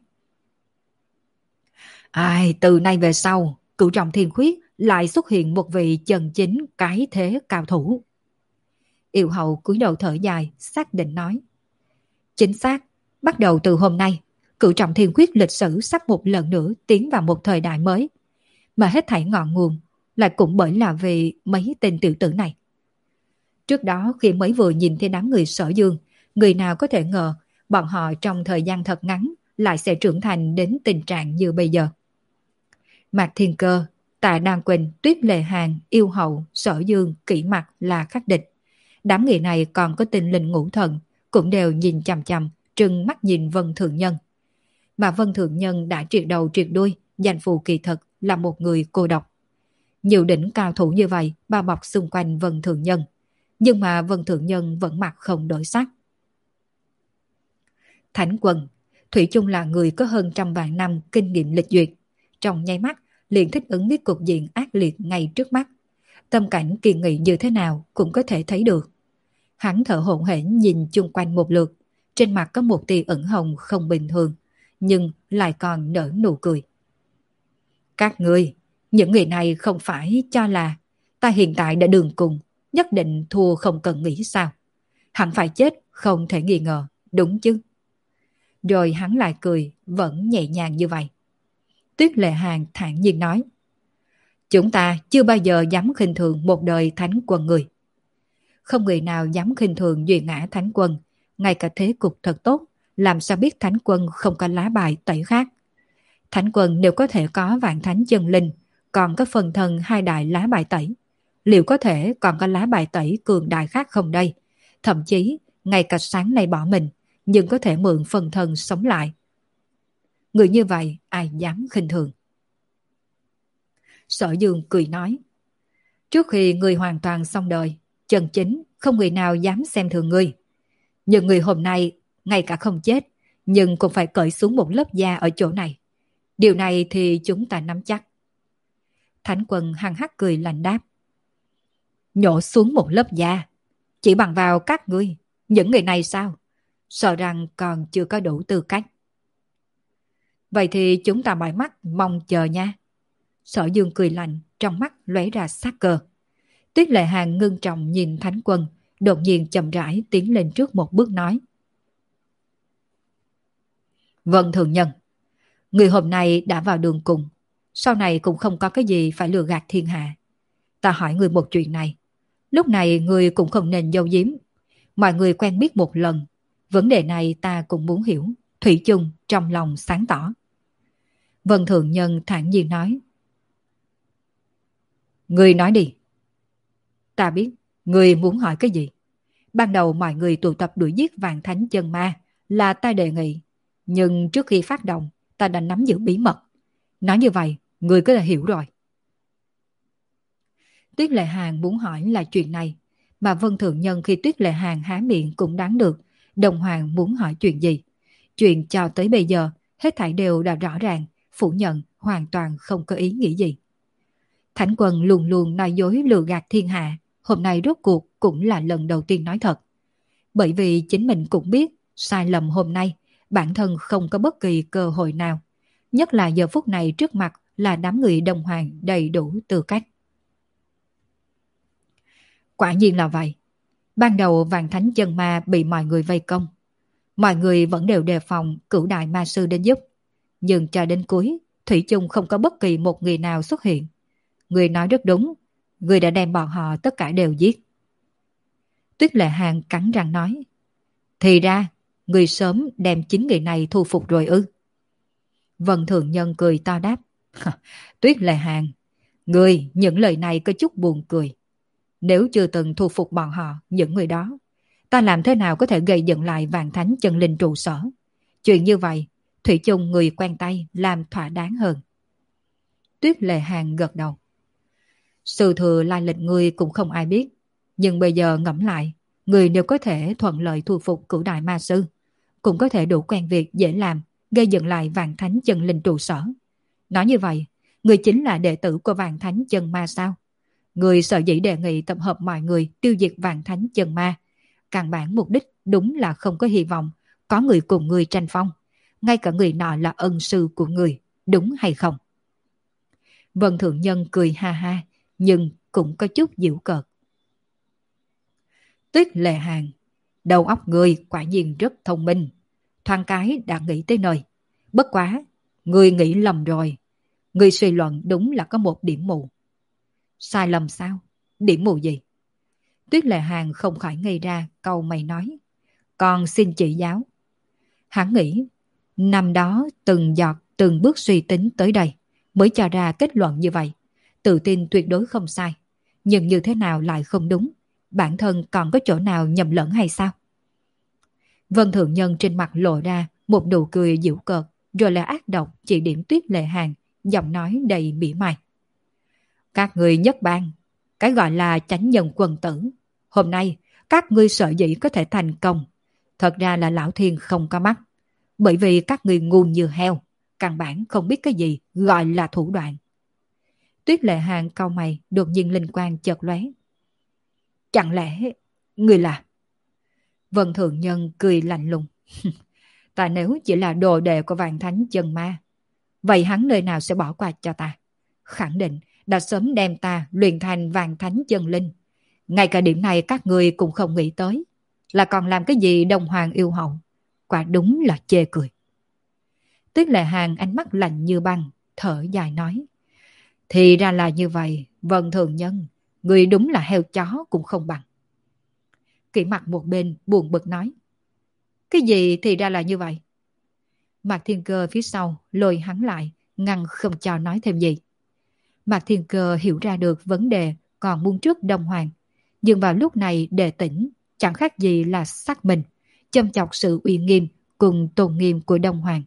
Ai, từ nay về sau, cửu trọng thiên khuyết lại xuất hiện một vị chân chính cái thế cao thủ. Yêu hậu cúi đầu thở dài, xác định nói. Chính xác, bắt đầu từ hôm nay, cửu trọng thiên khuyết lịch sử sắp một lần nữa tiến vào một thời đại mới. Mà hết thảy ngọn nguồn lại cũng bởi là vì mấy tên tiểu tử này. Trước đó khi mới vừa nhìn thấy đám người Sở Dương, người nào có thể ngờ bọn họ trong thời gian thật ngắn lại sẽ trưởng thành đến tình trạng như bây giờ. Mạc Thiên Cơ, Tạ Đan Quỳnh, Tuyết Lệ Hàng, Yêu Hậu, Sở Dương, Kỷ Mặc là khắc địch. Đám người này còn có tinh linh ngũ thần, cũng đều nhìn chằm chằm, trừng mắt nhìn Vân Thượng Nhân. Mà Vân Thượng Nhân đã triệt đầu triệt đuôi, danh phù kỳ thực là một người cô độc. Nhiều đỉnh cao thủ như vậy bao bọc xung quanh Vân Thượng Nhân, nhưng mà Vân Thượng Nhân vẫn mặt không đổi sắc. Thánh Quân, thủy chung là người có hơn trăm vạn năm kinh nghiệm lịch duyệt, trong nháy mắt liền thích ứng với cục diện ác liệt ngay trước mắt. Tâm cảnh kỳ nghị như thế nào cũng có thể thấy được. Hắn thở hổn hển nhìn chung quanh một lượt, trên mặt có một tia ửng hồng không bình thường, nhưng lại còn nở nụ cười. Các ngươi, những người này không phải cho là ta hiện tại đã đường cùng, nhất định thua không cần nghĩ sao. Hẳn phải chết không thể nghi ngờ, đúng chứ? Rồi hắn lại cười, vẫn nhẹ nhàng như vậy. Tuyết Lệ Hàng thản nhiên nói. Chúng ta chưa bao giờ dám khinh thường một đời thánh quân người. Không người nào dám khinh thường Duy Ngã Thánh Quân, ngay cả thế cục thật tốt, làm sao biết Thánh Quân không có lá bài tẩy khác. Thánh Quân nếu có thể có vạn thánh chân linh, còn có phần thân hai đại lá bài tẩy, liệu có thể còn có lá bài tẩy cường đại khác không đây? Thậm chí, ngay cả sáng nay bỏ mình, nhưng có thể mượn phần thân sống lại. Người như vậy, ai dám khinh thường? Sở Dương cười nói, trước khi người hoàn toàn xong đời, chân chính không người nào dám xem thường ngươi. Nhưng người hôm nay, ngay cả không chết, nhưng cũng phải cởi xuống một lớp da ở chỗ này. Điều này thì chúng ta nắm chắc. Thánh Quân hăng hắc cười lạnh đáp, nhổ xuống một lớp da, chỉ bằng vào các ngươi, những người này sao? Sợ rằng còn chưa có đủ tư cách. Vậy thì chúng ta mỏi mắt mong chờ nha. Sở Dương cười lạnh, trong mắt lóe ra sát cơ. Tuyết Lệ Hàng ngưng trọng nhìn Thánh Quân, đột nhiên chậm rãi tiến lên trước một bước nói, vâng thường nhân, người hôm nay đã vào đường cùng, sau này cũng không có cái gì phải lừa gạt thiên hạ. Ta hỏi người một chuyện này, lúc này người cũng không nên giấu giếm. Mọi người quen biết một lần, vấn đề này ta cũng muốn hiểu, thủy chung trong lòng sáng tỏ. Vân Thượng Nhân thản nhiên nói, người nói đi. Ta biết, người muốn hỏi cái gì. Ban đầu mọi người tụ tập đuổi giết vạn thánh chân ma là ta đề nghị, nhưng trước khi phát động, ta đã nắm giữ bí mật. Nói như vậy, người có thể hiểu rồi. Tuyết Lệ Hàng muốn hỏi là chuyện này, mà Vân Thượng Nhân khi Tuyết Lệ Hàng há miệng cũng đoán được Đồng Hoàng muốn hỏi chuyện gì. Chuyện cho tới bây giờ, hết thảy đều đã rõ ràng, phủ nhận hoàn toàn không có ý nghĩ gì. Thánh Quân luôn luôn nói dối lừa gạt thiên hạ, hôm nay rốt cuộc cũng là lần đầu tiên nói thật. Bởi vì chính mình cũng biết, sai lầm hôm nay, bản thân không có bất kỳ cơ hội nào. Nhất là giờ phút này trước mặt là đám người Đồng Hoàng đầy đủ tư cách. Quả nhiên là vậy. Ban đầu vạn thánh chân ma bị mọi người vây công. Mọi người vẫn đều đề phòng cửu đại ma sư đến giúp. Nhưng cho đến cuối, thủy chung không có bất kỳ một người nào xuất hiện. Người nói rất đúng, người đã đem bọn họ tất cả đều giết. Tuyết Lệ Hàng cắn răng nói, thì ra, người sớm đem chính người này thu phục rồi ư. Vân Thượng Nhân cười to đáp, Tuyết Lệ Hàng, người những lời này có chút buồn cười. Nếu chưa từng thu phục bọn họ, những người đó, ta làm thế nào có thể gây dựng lại vạn thánh chân linh trụ sở? Chuyện như vậy, thủy chung người quen tay làm thỏa đáng hơn. Tuyết Lệ Hàng gật đầu. Sự thừa lai lịch người cũng không ai biết. Nhưng bây giờ ngẫm lại, người đều có thể thuận lợi thu phục cửu đại ma sư, cũng có thể đủ quen việc dễ làm, gây dựng lại vạn thánh chân linh trụ sở. Nói như vậy, người chính là đệ tử của vạn thánh chân ma sao? Người sở dĩ đề nghị tập hợp mọi người tiêu diệt vạn thánh chân ma. Căn bản mục đích đúng là không có hy vọng có người cùng người tranh phong. Ngay cả người nọ là ân sư của người, đúng hay không? Vân Thượng Nhân cười ha ha, nhưng cũng có chút giễu cợt. Tuyết Lệ Hàng, đầu óc người quả nhiên rất thông minh. Thoáng cái đã nghĩ tới nơi. Bất quá, người nghĩ lầm rồi. Người suy luận đúng là có một điểm mù. Sai lầm sao? Điểm mù gì? Tuyết Lệ Hàng không khỏi ngây ra, câu mày nói. Còn xin chỉ giáo. Hắn nghĩ, năm đó từng giọt từng bước suy tính tới đây mới cho ra kết luận như vậy. Tự tin tuyệt đối không sai. Nhưng như thế nào lại không đúng? Bản thân còn có chỗ nào nhầm lẫn hay sao? Vân Thượng Nhân trên mặt lộ ra một nụ cười giễu cợt, rồi là ác độc chỉ điểm Tuyết Lệ Hàng, giọng nói đầy mỉa mai. Các người nhất bang, cái gọi là chánh nhân quân tử. Hôm nay, các ngươi sợ dĩ có thể thành công. Thật ra là Lão Thiên không có mắt. Bởi vì các ngươi ngu như heo, căn bản không biết cái gì gọi là thủ đoạn. Tuyết Lệ Hàng cau mày, đột nhiên linh quang chợt lóe. Chẳng lẽ người là... Vân Thượng Nhân cười lạnh lùng. Ta nếu chỉ là đồ đệ của vạn thánh chân ma, vậy hắn nơi nào sẽ bỏ qua cho ta? Khẳng định đã sớm đem ta luyện thành vạn thánh chân linh. Ngay cả điểm này các người cũng không nghĩ tới. Là còn làm cái gì Đông Hoàng yêu hậu? Quả đúng là chê cười. Tuyết Lệ Hàng ánh mắt lạnh như băng, thở dài nói. Thì ra là như vậy, Vân Thượng Nhân, người đúng là heo chó cũng không bằng. Kỷ Mặc một bên buồn bực nói. Cái gì thì ra là như vậy? Mạc Thiên Cơ phía sau lôi hắn lại, ngăn không cho nói thêm gì. Mạc Thiên Cơ hiểu ra được vấn đề còn muốn trước Đông Hoàng. Nhưng vào lúc này Đề Tĩnh chẳng khác gì là xác mình, châm chọc sự uy nghiêm cùng tôn nghiêm của Đông Hoàng.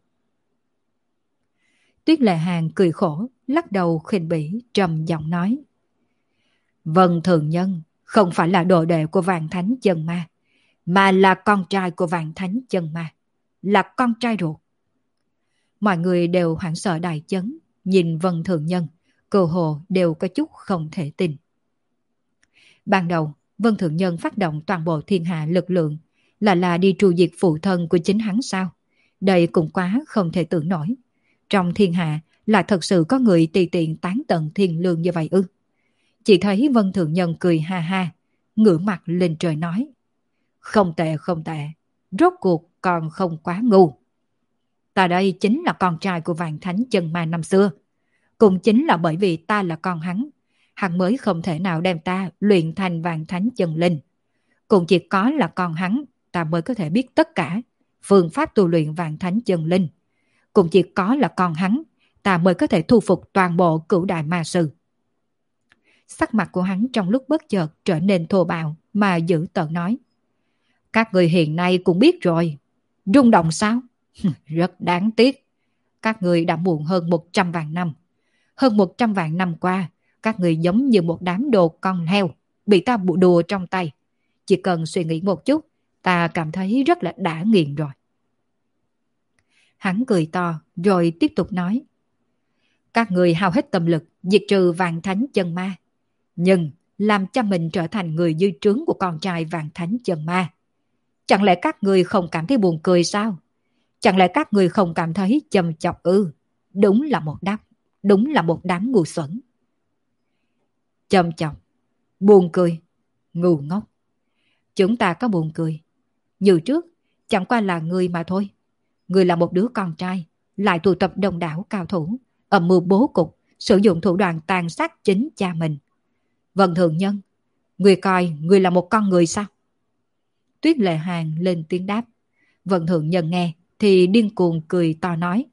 Tuyết Lệ Hàn cười khổ, lắc đầu khinh bỉ, trầm giọng nói. Vân Thường Nhân không phải là đồ đệ của Vạn Thánh Chân Ma, mà là con trai của Vạn Thánh Chân Ma, là con trai ruột. Mọi người đều hoảng sợ đại chấn, nhìn Vân Thường Nhân, cơ hồ đều có chút không thể tin. Ban đầu, Vân Thường Nhân phát động toàn bộ thiên hạ lực lượng, là là đi tru diệt phụ thân của chính hắn sao? Đây cũng quá không thể tưởng nổi. Trong thiên hạ là thật sự có người tùy tiện tán tận thiên lương như vậy ư? Chỉ thấy Vân Thường Nhân cười ha ha, ngửa mặt lên trời nói. Không tệ không tệ, rốt cuộc còn không quá ngu. Ta đây chính là con trai của Vạn Thánh Chân Ma năm xưa. Cũng chính là bởi vì ta là con hắn, hắn mới không thể nào đem ta luyện thành Vạn Thánh Chân Linh. Cũng chỉ có là con hắn, ta mới có thể biết tất cả phương pháp tu luyện Vạn Thánh Chân Linh. Cũng chỉ có là con hắn, ta mới có thể thu phục toàn bộ Cửu Đại Ma Sư. Sắc mặt của hắn trong lúc bất chợt trở nên thô bạo mà dữ tợn nói. Các người hiện nay cũng biết rồi. Rung động sao? Rất đáng tiếc. Các người đã muộn hơn một trăm vạn năm. Hơn một trăm vạn năm qua, các người giống như một đám đồ con heo, bị ta bụ đùa trong tay. Chỉ cần suy nghĩ một chút, ta cảm thấy rất là đã nghiền rồi. Hắn cười to, rồi tiếp tục nói. Các người hao hết tâm lực, diệt trừ Vạn Thánh Chân Ma. Nhưng, làm cho mình trở thành người dưới trướng của con trai Vạn Thánh Chân Ma. Chẳng lẽ các người không cảm thấy buồn cười sao? Chẳng lẽ các người không cảm thấy châm chọc ư? Đúng là một đám, đúng là một đám ngu xuẩn. Châm chọc, buồn cười, ngu ngốc. Chúng ta có buồn cười. Như trước, chẳng qua là người mà thôi. Người là một đứa con trai, lại tụ tập đông đảo cao thủ, âm mưu bố cục, sử dụng thủ đoạn tàn sát chính cha mình. Vân Thường Nhân, người coi người là một con người sao? Tuyết Lệ Hàn lên tiếng đáp. Vân Thường Nhân nghe thì điên cuồng cười to nói.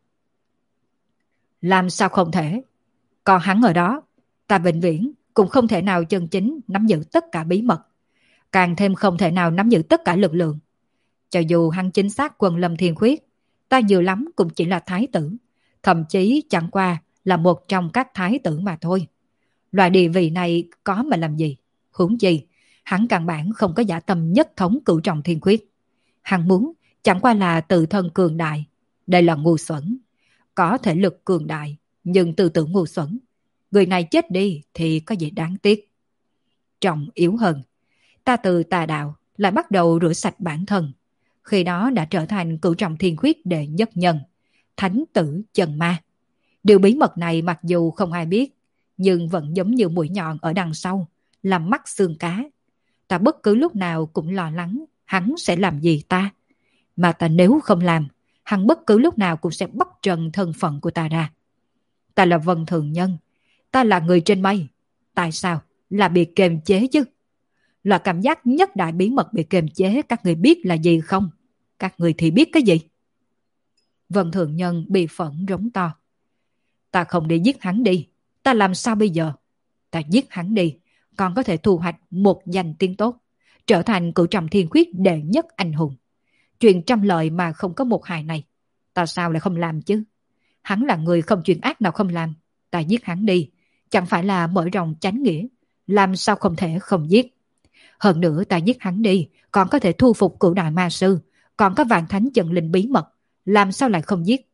Làm sao không thể? Còn hắn ở đó, ta vĩnh viễn cũng không thể nào chân chính nắm giữ tất cả bí mật. Càng thêm không thể nào nắm giữ tất cả lực lượng. Cho dù hắn chính xác Quân Lâm Thiên Khuyết, ta nhiều lắm cũng chỉ là thái tử. Thậm chí chẳng qua là một trong các thái tử mà thôi. Loại địa vị này có mà làm gì? Huống chi, hắn căn bản không có dã tâm nhất thống Cửu Trọng Thiên Khuyết. Hắn muốn chẳng qua là tự thân cường đại. Đây là ngu xuẩn. Có thể lực cường đại, nhưng tư tưởng ngu xuẩn. Người này chết đi thì có gì đáng tiếc. Trọng yếu hơn, ta từ tà đạo lại bắt đầu rửa sạch bản thân. Khi đó đã trở thành Cửu Trọng Thiên Khuyết đệ nhất nhân, Thánh Tử Chân Ma. Điều bí mật này mặc dù không ai biết, nhưng vẫn giống như mũi nhọn ở đằng sau, làm mắt xương cá. Ta bất cứ lúc nào cũng lo lắng hắn sẽ làm gì ta. Mà ta nếu không làm, hắn bất cứ lúc nào cũng sẽ bắt trần thân phận của ta ra. Ta là Vân Thường Nhân, ta là người trên mây. Tại sao? Là bị kiềm chế chứ. Là cảm giác nhất đại bí mật bị kiềm chế, các người biết là gì không? Các người thì biết cái gì? Vân Thường Nhân bị phẫn rống to. Ta không đi giết hắn đi, ta làm sao bây giờ? Ta giết hắn đi, còn có thể thu hoạch một danh tiếng tốt, trở thành Cửu Trọng Thiên Khuyết đệ nhất anh hùng. Chuyện trăm lợi mà không có một hại này, ta sao lại không làm chứ? Hắn là người không chuyện ác nào không làm. Ta giết hắn đi, chẳng phải là mở rộng chánh nghĩa, làm sao không thể không giết. Hơn nữa ta giết hắn đi, còn có thể thu phục Cửu Đại Ma Sư, còn có Vạn Thánh Chân Linh bí mật, làm sao lại không giết?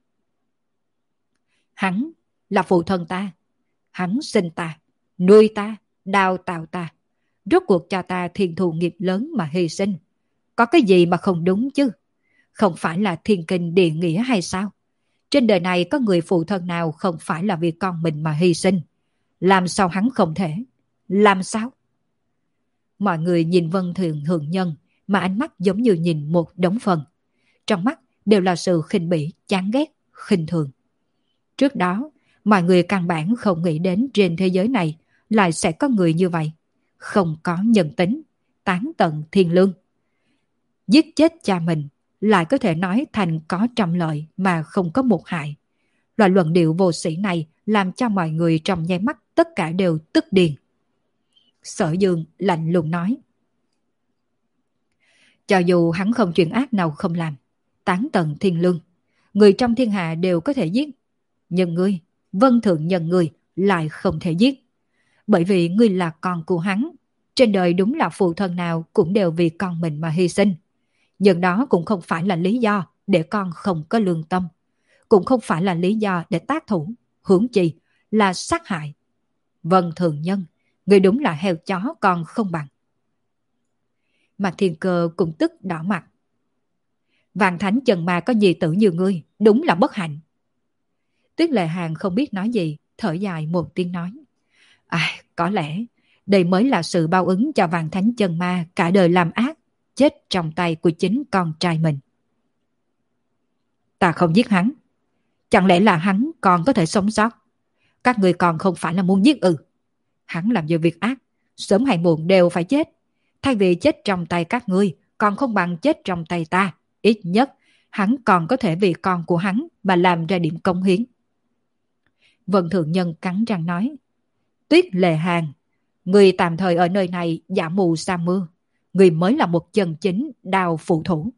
Hắn là phụ thân ta, hắn sinh ta, nuôi ta, đào tạo ta, rốt cuộc cho ta thiên thù nghiệp lớn mà hy sinh. Có cái gì mà không đúng chứ? Không phải là thiên kinh địa nghĩa hay sao? Trên đời này có người phụ thân nào không phải là vì con mình mà hy sinh? Làm sao hắn không thể? Làm sao? Mọi người nhìn Vân Thường Thường Nhân mà ánh mắt giống như nhìn một đống phân. Trong mắt đều là sự khinh bỉ, chán ghét, khinh thường. Trước đó, mọi người căn bản không nghĩ đến trên thế giới này lại sẽ có người như vậy. Không có nhân tính, tán tận thiên lương. Giết chết cha mình lại có thể nói thành có trăm lợi mà không có một hại. Loại luận điệu vô sĩ này làm cho mọi người trong nháy mắt tất cả đều tức điên. Sở Dương lạnh lùng nói: cho dù hắn không chuyện ác nào không làm, tán tận thiên lương, người trong thiên hạ đều có thể giết. Nhưng ngươi, Vân Thượng Nhân ngươi lại không thể giết. Bởi vì ngươi là con của hắn. Trên đời đúng là phụ thân nào cũng đều vì con mình mà hy sinh. Nhưng đó cũng không phải là lý do để con không có lương tâm. Cũng không phải là lý do để tác thủ, huống chi là sát hại. Vân Thường Nhân, ngươi đúng là heo chó còn không bằng. Mà Thiên Cơ cũng tức đỏ mặt. Vạn Thánh Chân Ma có nhi tử như ngươi, đúng là bất hạnh. Tuyết Lệ Hàn không biết nói gì, thở dài một tiếng nói: À, có lẽ đây mới là sự báo ứng cho Vạn Thánh Chân Ma cả đời làm ác, chết trong tay của chính con trai mình. Ta không giết hắn. Chẳng lẽ là hắn còn có thể sống sót? Các người còn không phải là muốn giết ư? Hắn làm nhiều việc ác, sớm hay muộn đều phải chết. Thay vì chết trong tay các ngươi, còn không bằng chết trong tay ta. Ít nhất, hắn còn có thể vì con của hắn mà làm ra điểm công hiến. Vân Thượng Nhân cắn răng nói: Tuyết Lệ Hàn, người tạm thời ở nơi này giả mù sa mưa. Người mới là một chân chính đào phụ thủ.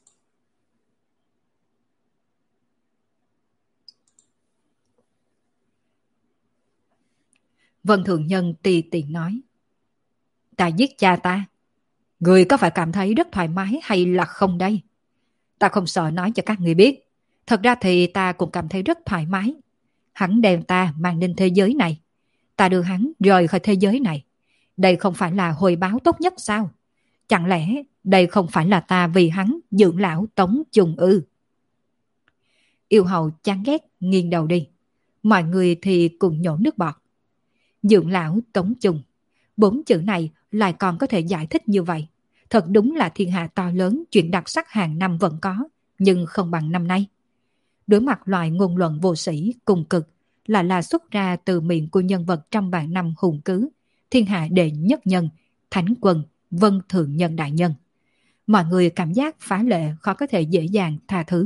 Vân Thượng Nhân tì tiện nói: Ta giết cha ta. Người có phải cảm thấy rất thoải mái hay là không đây? Ta không sợ nói cho các người biết. Thật ra thì ta cũng cảm thấy rất thoải mái. Hắn đem ta mang đến thế giới này. Ta đưa hắn rời khỏi thế giới này. Đây không phải là hồi báo tốt nhất sao? Chẳng lẽ đây không phải là ta vì hắn dưỡng lão Tống Trùng ư? Yêu hầu chán ghét nghiêng đầu đi. Mọi người thì cùng nhổ nước bọt. Dưỡng lão Tống Trùng. Bốn chữ này lại còn có thể giải thích như vậy. Thật đúng là thiên hạ to lớn, chuyện đặc sắc hàng năm vẫn có, nhưng không bằng năm nay. Đối mặt loại ngôn luận vô sĩ cùng cực là là xuất ra từ miệng của nhân vật trăm vạn năm hùng cứ, thiên hạ đệ nhất nhân, Thánh Quân, Vân Thượng Nhân đại nhân. Mọi người cảm giác phá lệ khó có thể dễ dàng tha thứ.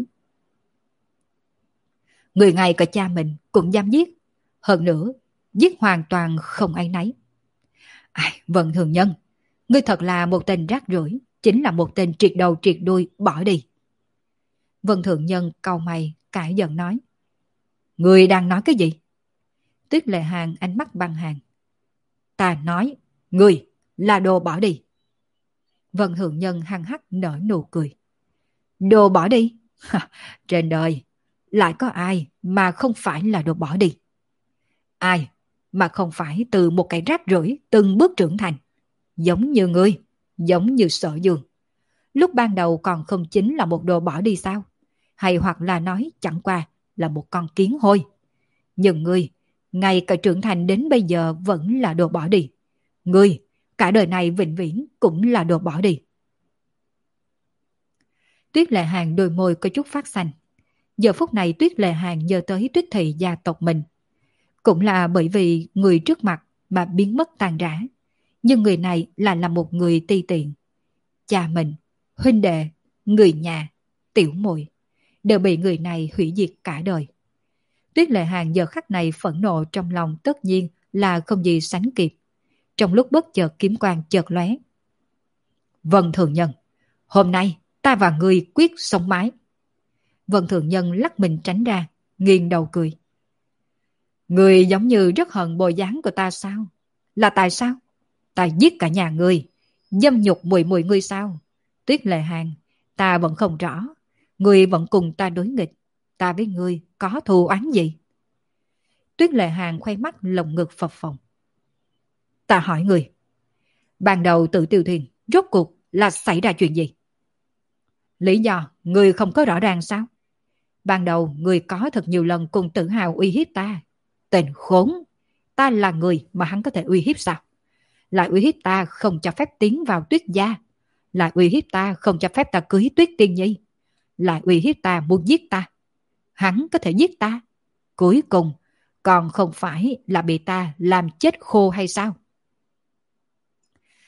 Người ngay cả cha mình cũng dám giết. Hơn nữa, giết hoàn toàn không áy náy. Ai, Vân Thượng Nhân, ngươi thật là một tên rác rưởi, chính là một tên triệt đầu triệt đuôi, bỏ đi. Vân Thượng Nhân cau mày, cãi giận nói: Ngươi đang nói cái gì? Tuyết Lệ Hàn ánh mắt băng hàng. Ta nói, ngươi là đồ bỏ đi. Vân Thượng Nhân hăng hắc nở nụ cười. Đồ bỏ đi? Trên đời, lại có ai mà không phải là đồ bỏ đi? Ai mà không phải từ một cái rác rưởi từng bước trưởng thành? Giống như ngươi, giống như Sở Dương. Lúc ban đầu còn không chính là một đồ bỏ đi sao? Hay hoặc là nói chẳng qua là một con kiến hôi. Nhưng ngươi, ngay cả trưởng thành đến bây giờ vẫn là đồ bỏ đi. Ngươi, cả đời này vĩnh viễn cũng là đồ bỏ đi. Tuyết Lệ Hàn đôi môi có chút phát xanh. Giờ phút này Tuyết Lệ Hàn nhớ tới Tuyết Thị gia tộc mình. Cũng là bởi vì người trước mặt mà biến mất tàn rã. Nhưng người này là là một người ti tiện. Cha mình, huynh đệ, người nhà, tiểu muội đều bị người này hủy diệt cả đời. Tuyết Lệ Hàn giờ khắc này phẫn nộ trong lòng tất nhiên là không gì sánh kịp. Trong lúc bất chợt kiếm quang chợt lóe. Vân Thường Nhân, hôm nay ta và ngươi quyết sống mái. Vân Thường Nhân lắc mình tránh ra, nghiêng đầu cười. Ngươi giống như rất hận bộ dáng của ta sao? Là tại sao? Ta giết cả nhà ngươi, dâm nhục mùi mùi ngươi sao? Tuyết Lệ Hàn, ta vẫn không rõ. Ngươi vẫn cùng ta đối nghịch. Ta với ngươi có thù oán gì? Tuyết Lệ Hàn khoe mắt lồng ngực phập phồng. Ta hỏi ngươi, ban đầu tự Tiêu Thuyền rốt cuộc là xảy ra chuyện gì? Lý do ngươi không có rõ ràng sao? Ban đầu ngươi có thật nhiều lần cùng Tử Hào uy hiếp ta. Tên khốn, ta là người mà hắn có thể uy hiếp sao? Lại uy hiếp ta không cho phép tiến vào Tuyết gia. Lại uy hiếp ta không cho phép ta cưới Tuyết Tiên Nhi. Lại uy hiếp ta muốn giết ta. Hắn có thể giết ta. Cuối cùng còn không phải là bị ta làm chết khô hay sao?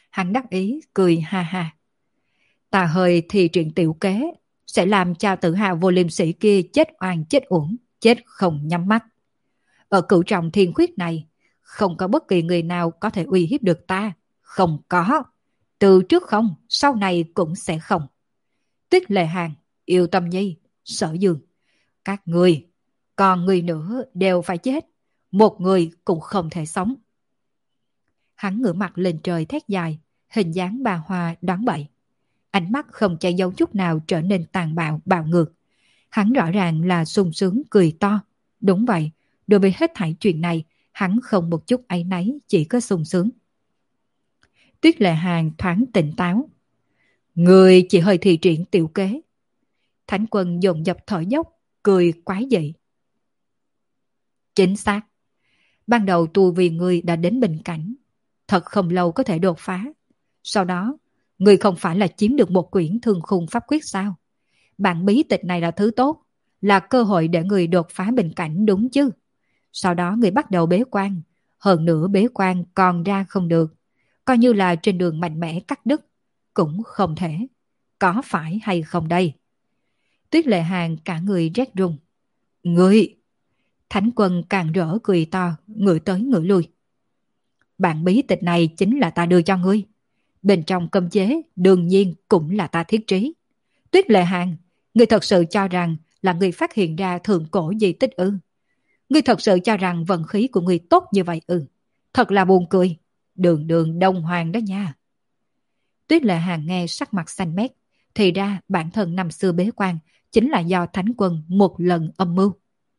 Hắn đắc ý cười ha ha. Ta hơi thì chuyện tiểu kế, sẽ làm cho tự hào vô liêm sĩ kia chết oan chết uổng, chết không nhắm mắt. Ở cửu trọng thiên khuyết này, không có bất kỳ người nào có thể uy hiếp được ta. Không có. Từ trước không, sau này cũng sẽ không. Tuyết Lệ Hàng, Yêu Tâm Nhi, Sở Dương, các người, còn người nữa đều phải chết. Một người cũng không thể sống. Hắn ngửa mặt lên trời thét dài, hình dáng bà Hoa đoán bậy. Ánh mắt không che giấu chút nào trở nên tàn bạo, bạo ngược. Hắn rõ ràng là sung sướng cười to. Đúng vậy, đối với hết thảy chuyện này, hắn không một chút áy náy, chỉ có sung sướng. Tuyết Lệ Hàng thoáng tỉnh táo. Người chỉ hơi thi triển tiểu kế. Thánh Quân dồn dập thở dốc, cười quái dị. Chính xác. Ban đầu tu vì người đã đến bình cảnh. Thật không lâu có thể đột phá. Sau đó, người không phải là chiếm được một quyển thương khung pháp quyết sao? Bản bí tịch này là thứ tốt, là cơ hội để người đột phá bình cảnh đúng chứ? Sau đó người bắt đầu bế quan, hơn nữa bế quan còn ra không được, coi như là trên đường mạnh mẽ cắt đứt, cũng không thể. Có phải hay không đây? Tuyết Lệ Hàng cả người rét run. Người! Thánh Quân càng rỡ cười to, ngửi tới ngửi lui. Bản bí tịch này chính là ta đưa cho ngươi. Bên trong cấm chế đương nhiên cũng là ta thiết trí. Tuyết Lệ Hàng, ngươi thật sự cho rằng là ngươi phát hiện ra thượng cổ di tích ư? Ngươi thật sự cho rằng vận khí của ngươi tốt như vậy ư? Thật là buồn cười. Đường đường Đông Hoàng đó nha. Tuyết Lệ Hàng nghe sắc mặt xanh mét. Thì ra bản thân năm xưa bế quan chính là do Thánh Quân một lần âm mưu.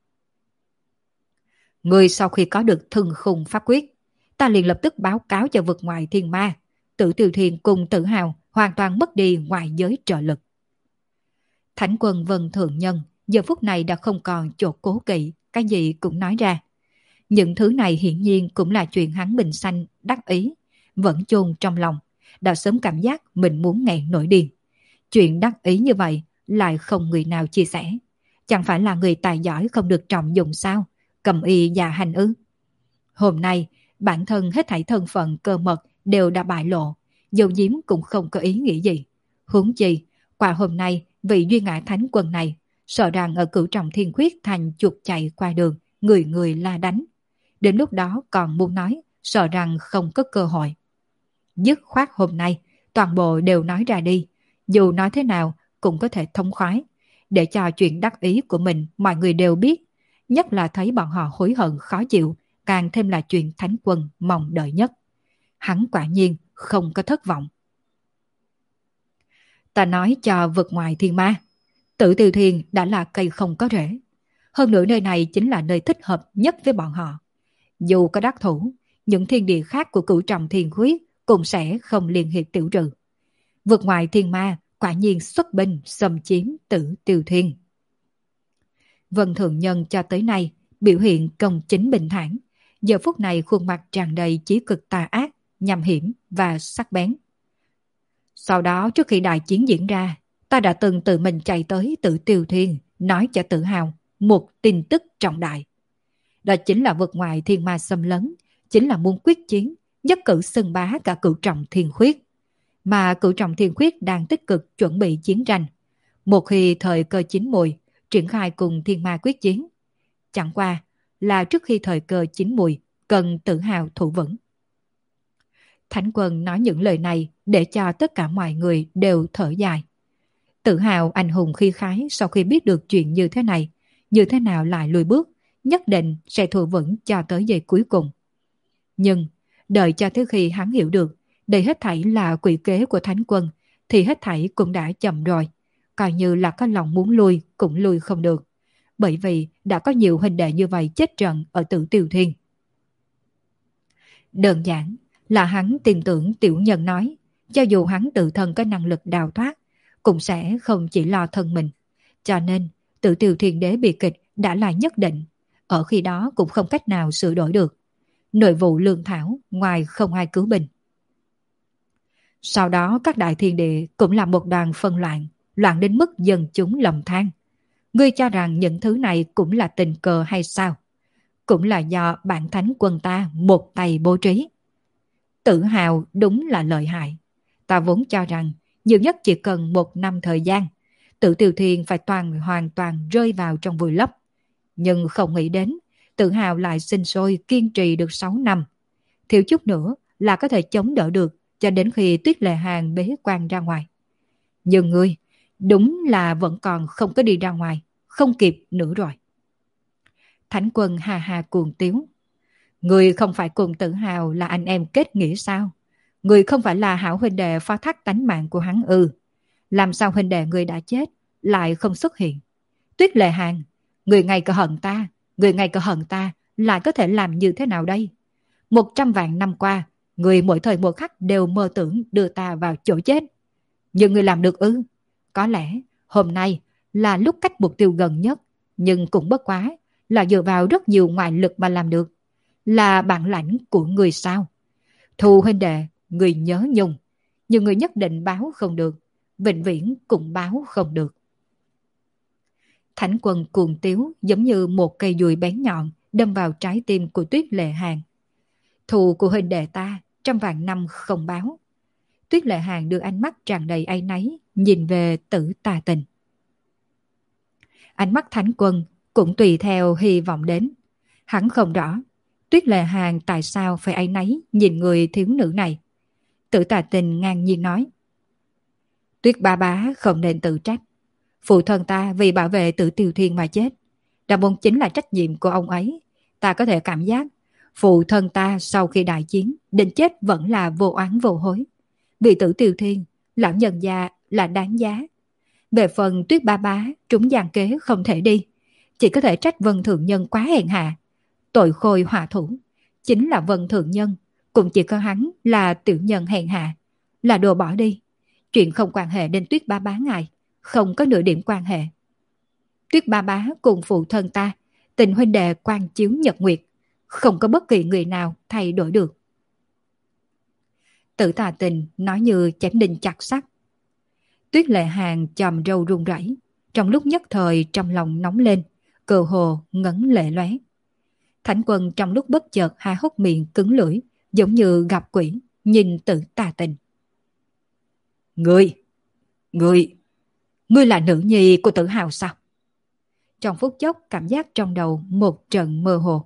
Ngươi sau khi có được thần khung pháp quyết, ta liền lập tức báo cáo cho vực ngoại thiên ma. Tử Tiêu Thiên cùng Tử Hào hoàn toàn mất đi ngoại giới trợ lực. Thánh Quân Vân Thượng Nhân giờ phút này đã không còn chỗ cố kỵ, cái gì cũng nói ra. Những thứ này hiển nhiên cũng là chuyện hắn bình sanh đắc ý, vẫn chôn trong lòng, đã sớm cảm giác mình muốn nghẹn nổi điên. Chuyện đắc ý như vậy lại không người nào chia sẻ. Chẳng phải là người tài giỏi không được trọng dụng sao? Cầm y và hành ư? Hôm nay, bản thân hết thảy thân phận cơ mật đều đã bại lộ, dầu diếm cũng không có ý nghĩa gì. Huống chi, qua hôm nay, vị Duy Ngã Thánh Quân này, sợ rằng ở cửu trọng thiên khuyết thành chuột chạy qua đường, người người la đánh. Đến lúc đó còn muốn nói, sợ rằng không có cơ hội. Dứt khoát hôm nay, toàn bộ đều nói ra đi, dù nói thế nào cũng có thể thông khoái, để cho chuyện đắc ý của mình mọi người đều biết, nhất là thấy bọn họ hối hận khó chịu, càng thêm là chuyện Thánh Quân mong đợi nhất. Hắn quả nhiên không có thất vọng. Ta nói cho vực ngoài thiên ma, Tử Tiêu Thiên đã là cây không có rễ. Hơn nữa nơi này chính là nơi thích hợp nhất với bọn họ. Dù có đắc thủ, những thiên địa khác của cửu trọng thiên khuyết cũng sẽ không liên hiệp tiểu trừ. Vực ngoài thiên ma quả nhiên xuất binh xâm chiếm Tử Tiêu Thiên. Vân Thượng Nhân cho tới nay biểu hiện công chính bình thản, giờ phút này khuôn mặt tràn đầy chí cực tà ác, nham hiểm và sắc bén. Sau đó trước khi đại chiến diễn ra, ta đã từng tự mình chạy tới Tử Tiêu Thiên nói cho Tử Hào một tin tức trọng đại. Đó chính là vực ngoài thiên ma xâm lấn, chính là muốn quyết chiến, nhất cử xưng bá cả cửu trọng thiên khuyết. Mà cửu trọng thiên khuyết đang tích cực chuẩn bị chiến tranh. Một khi thời cơ chín mùi, triển khai cùng thiên ma quyết chiến. Chẳng qua là trước khi thời cơ chín mùi, cần Tử Hào thủ vững. Thánh Quân nói những lời này để cho tất cả mọi người đều thở dài. Tử Hào anh hùng khí khái sau khi biết được chuyện như thế này, như thế nào lại lùi bước, nhất định sẽ thủ vững cho tới giây cuối cùng. Nhưng đợi cho tới khi hắn hiểu được đây hết thảy là quỷ kế của Thánh Quân, thì hết thảy cũng đã chậm rồi, coi như là có lòng muốn lui cũng lui không được, bởi vì đã có nhiều huynh đệ như vậy chết trận ở Tử Tiêu Thiên. Đơn giản là hắn tin tưởng tiểu nhân nói, cho dù hắn tự thân có năng lực đào thoát, cũng sẽ không chỉ lo thân mình. Cho nên, Tử Tiêu Thiên Đế bị kịch đã là nhất định, ở khi đó cũng không cách nào sửa đổi được. Nội vụ lương thảo, ngoài không ai cứu bình. Sau đó các đại thiên địa cũng là một đoàn phân loạn, loạn đến mức dân chúng lầm than. Ngươi cho rằng những thứ này cũng là tình cờ hay sao? Cũng là do bản Thánh Quân ta một tay bố trí. Tự hào đúng là lợi hại. Ta vốn cho rằng nhiều nhất chỉ cần một năm thời gian, Tử Tiêu Thiên phải toàn hoàn toàn rơi vào trong vùi lấp. Nhưng không nghĩ đến, Tự hào lại sinh sôi kiên trì được sáu năm. Thiếu chút nữa là có thể chống đỡ được cho đến khi Tuyết Lệ Hàng bế quan ra ngoài. Nhưng ngươi, đúng là vẫn còn không có đi ra ngoài, không kịp nữa rồi. Thánh Quân hà hà cuồng tiếu. Ngươi không phải cùng Tự hào là anh em kết nghĩa sao? Ngươi không phải là hảo huynh đệ phó thác tánh mạng của hắn ư? Làm sao huynh đệ ngươi đã chết lại không xuất hiện? Tuyết Lệ Hàng, người ngày cờ hận ta, người ngày cờ hận ta lại có thể làm như thế nào đây? Một trăm vạn năm qua, người mỗi thời mỗi khắc đều mơ tưởng đưa ta vào chỗ chết. Nhưng người làm được ư? Có lẽ hôm nay là lúc cách mục tiêu gần nhất, nhưng cũng bất quá là dựa vào rất nhiều ngoại lực mà làm được. Là bản lãnh của người sao? Thù huynh đệ, người nhớ nhung, nhưng người nhất định báo không được, vĩnh viễn cũng báo không được. Thánh Quân cuồng tiếu giống như một cây dùi bén nhọn đâm vào trái tim của Tuyết Lệ Hàng. Thù của huynh đệ ta trăm vạn năm không báo. Tuyết Lệ Hàng đưa ánh mắt tràn đầy áy náy nhìn về Tử Tà Tình. Ánh mắt Thánh Quân cũng tùy theo hy vọng đến. Hắn không rõ Tuyết Lệ Hàng tại sao phải áy náy nhìn người thiếu nữ này. Tử Tà Tình ngang nhiên nói. Tuyết ba bá không nên tự trách. Phụ thân ta vì bảo vệ Tử Tiêu Thiên mà chết. Đã vốn chính là trách nhiệm của ông ấy. Ta có thể cảm giác phụ thân ta sau khi đại chiến định chết vẫn là vô oán vô hối. Vì Tử Tiêu Thiên, lão nhân gia là đáng giá. Về phần Tuyết ba bá trúng giàn kế không thể đi, chỉ có thể trách Vân Thượng Nhân quá hèn hạ. Tội khôi họa thủ chính là Vân Thượng Nhân, cũng chỉ có hắn là tiểu nhân hèn hạ, là đồ bỏ đi. Chuyện không quan hệ đến Tuyết ba bá ngài, không có nửa điểm quan hệ. Tuyết ba bá cùng phụ thân ta, tình huynh đệ quan chiếu nhật nguyệt, không có bất kỳ người nào thay đổi được. Tử Tà Tình nói như chém đinh chặt sắt. Tuyết Lệ Hàng chòm râu run rẩy, trong lúc nhất thời trong lòng nóng lên, cơ hồ ngấn lệ lóe. Thánh Quân trong lúc bất chợt há hốc miệng cứng lưỡi, giống như gặp quỷ, nhìn Tử Tà Tình. Ngươi, ngươi, ngươi là nữ nhi của Tử Hào sao? Trong phút chốc cảm giác trong đầu một trận mơ hồ.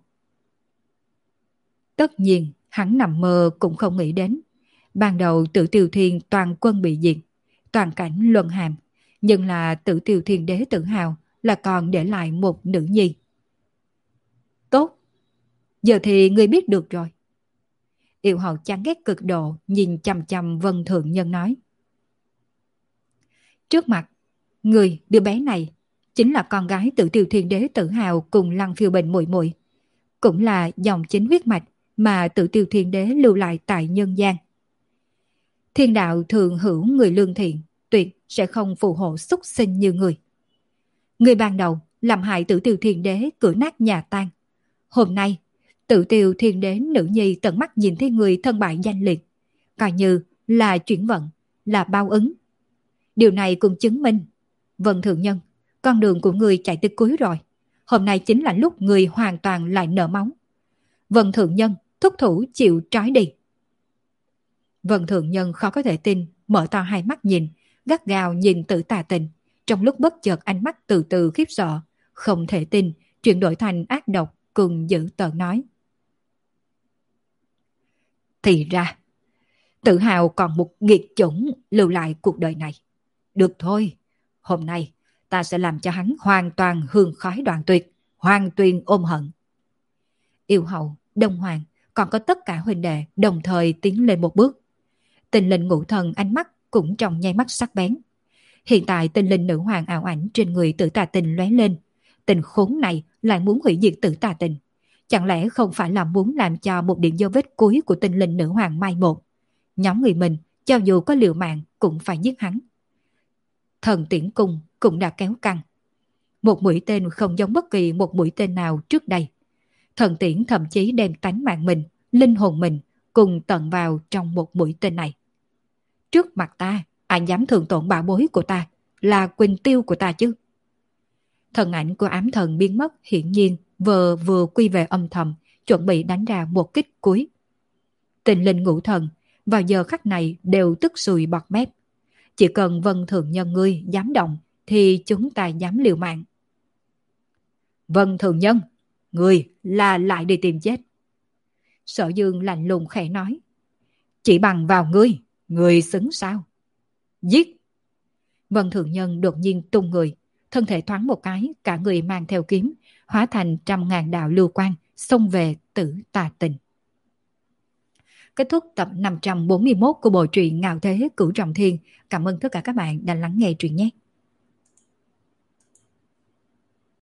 Tất nhiên hắn nằm mơ cũng không nghĩ đến. Ban đầu Tử Tiêu Thiên toàn quân bị diệt, toàn cảnh luân hàm, nhưng là Tử Tiêu Thiên đế Tử Hào là còn để lại một nữ nhi. Tốt, giờ thì ngươi biết được rồi. Yêu hậu chán ghét cực độ nhìn chằm chằm Vân Thượng Nhân nói. Trước mặt, người đứa bé này chính là con gái Tử Tiêu Thiên đế Tử Hào cùng Lăng Phiêu Bình muội muội, cũng là dòng chính huyết mạch mà Tử Tiêu Thiên đế lưu lại tại nhân gian. Thiên đạo thường hữu người lương thiện, tuyệt sẽ không phù hộ xúc sinh như người. Người ban đầu làm hại Tử Tiêu Thiên đế cửa nát nhà tan. Hôm nay, Tử Tiêu Thiên đế nữ nhi tận mắt nhìn thấy người thân bại danh liệt, coi như là chuyển vận, là bao ứng. Điều này cũng chứng minh, Vân Thượng Nhân, con đường của người chạy tới cuối rồi. Hôm nay chính là lúc người hoàn toàn lại nở máu. Vân Thượng Nhân thúc thủ chịu trói đi. Vân Thượng Nhân khó có thể tin, mở to hai mắt nhìn, gắt gao nhìn Tử Tà Tình. Trong lúc bất chợt ánh mắt từ từ khiếp sợ, không thể tin, chuyển đổi thành ác độc, cùng dữ tợn nói. Thì ra, Tử Hào còn một nghiệt chủng lưu lại cuộc đời này. Được thôi, hôm nay ta sẽ làm cho hắn hoàn toàn hương khói đoạn tuyệt, hoàn tuyên ôm hận. Yêu hậu, Đông Hoàng, còn có tất cả huynh đệ đồng thời tiến lên một bước. Tình linh ngũ thần ánh mắt cũng trong nháy mắt sắc bén. Hiện tại tình linh nữ hoàng ảo ảnh trên người Tử Tà Tình lóe lên. Tình khốn này lại muốn hủy diệt Tử Tà Tình. Chẳng lẽ không phải là muốn làm cho một điểm dấu vết cuối của tình linh nữ hoàng mai một? Nhóm người mình, cho dù có liều mạng cũng phải giết hắn. Thần Tiễn Cung cũng đã kéo căng. Một mũi tên không giống bất kỳ một mũi tên nào trước đây. Thần Tiễn thậm chí đem tánh mạng mình, linh hồn mình cùng tận vào trong một mũi tên này. Trước mặt ta, ai dám thường tổn bảo bối của ta, là Quỳnh Tiêu của ta chứ? Thần ảnh của ám thần biến mất hiển nhiên vừa vừa quy về âm thầm, chuẩn bị đánh ra một kích cuối. Tình linh ngũ thần vào giờ khắc này đều tức sùi bọt mép. Chỉ cần Vân Thượng Nhân ngươi dám động thì chúng ta dám liều mạng. Vân Thượng Nhân, ngươi là lại đi tìm chết. Sở Dương lạnh lùng khẽ nói. Chỉ bằng vào ngươi, ngươi xứng sao? Giết! Vân Thượng Nhân đột nhiên tung người, thân thể thoáng một cái, cả người mang theo kiếm, hóa thành trăm ngàn đạo lưu quang, xông về Tử Tà Tình. Kết thúc tập năm trăm bốn mươi mốt của bộ truyện Ngạo Thế Cửu Trọng Thiên. Cảm ơn tất cả các bạn đã lắng nghe truyện nhé.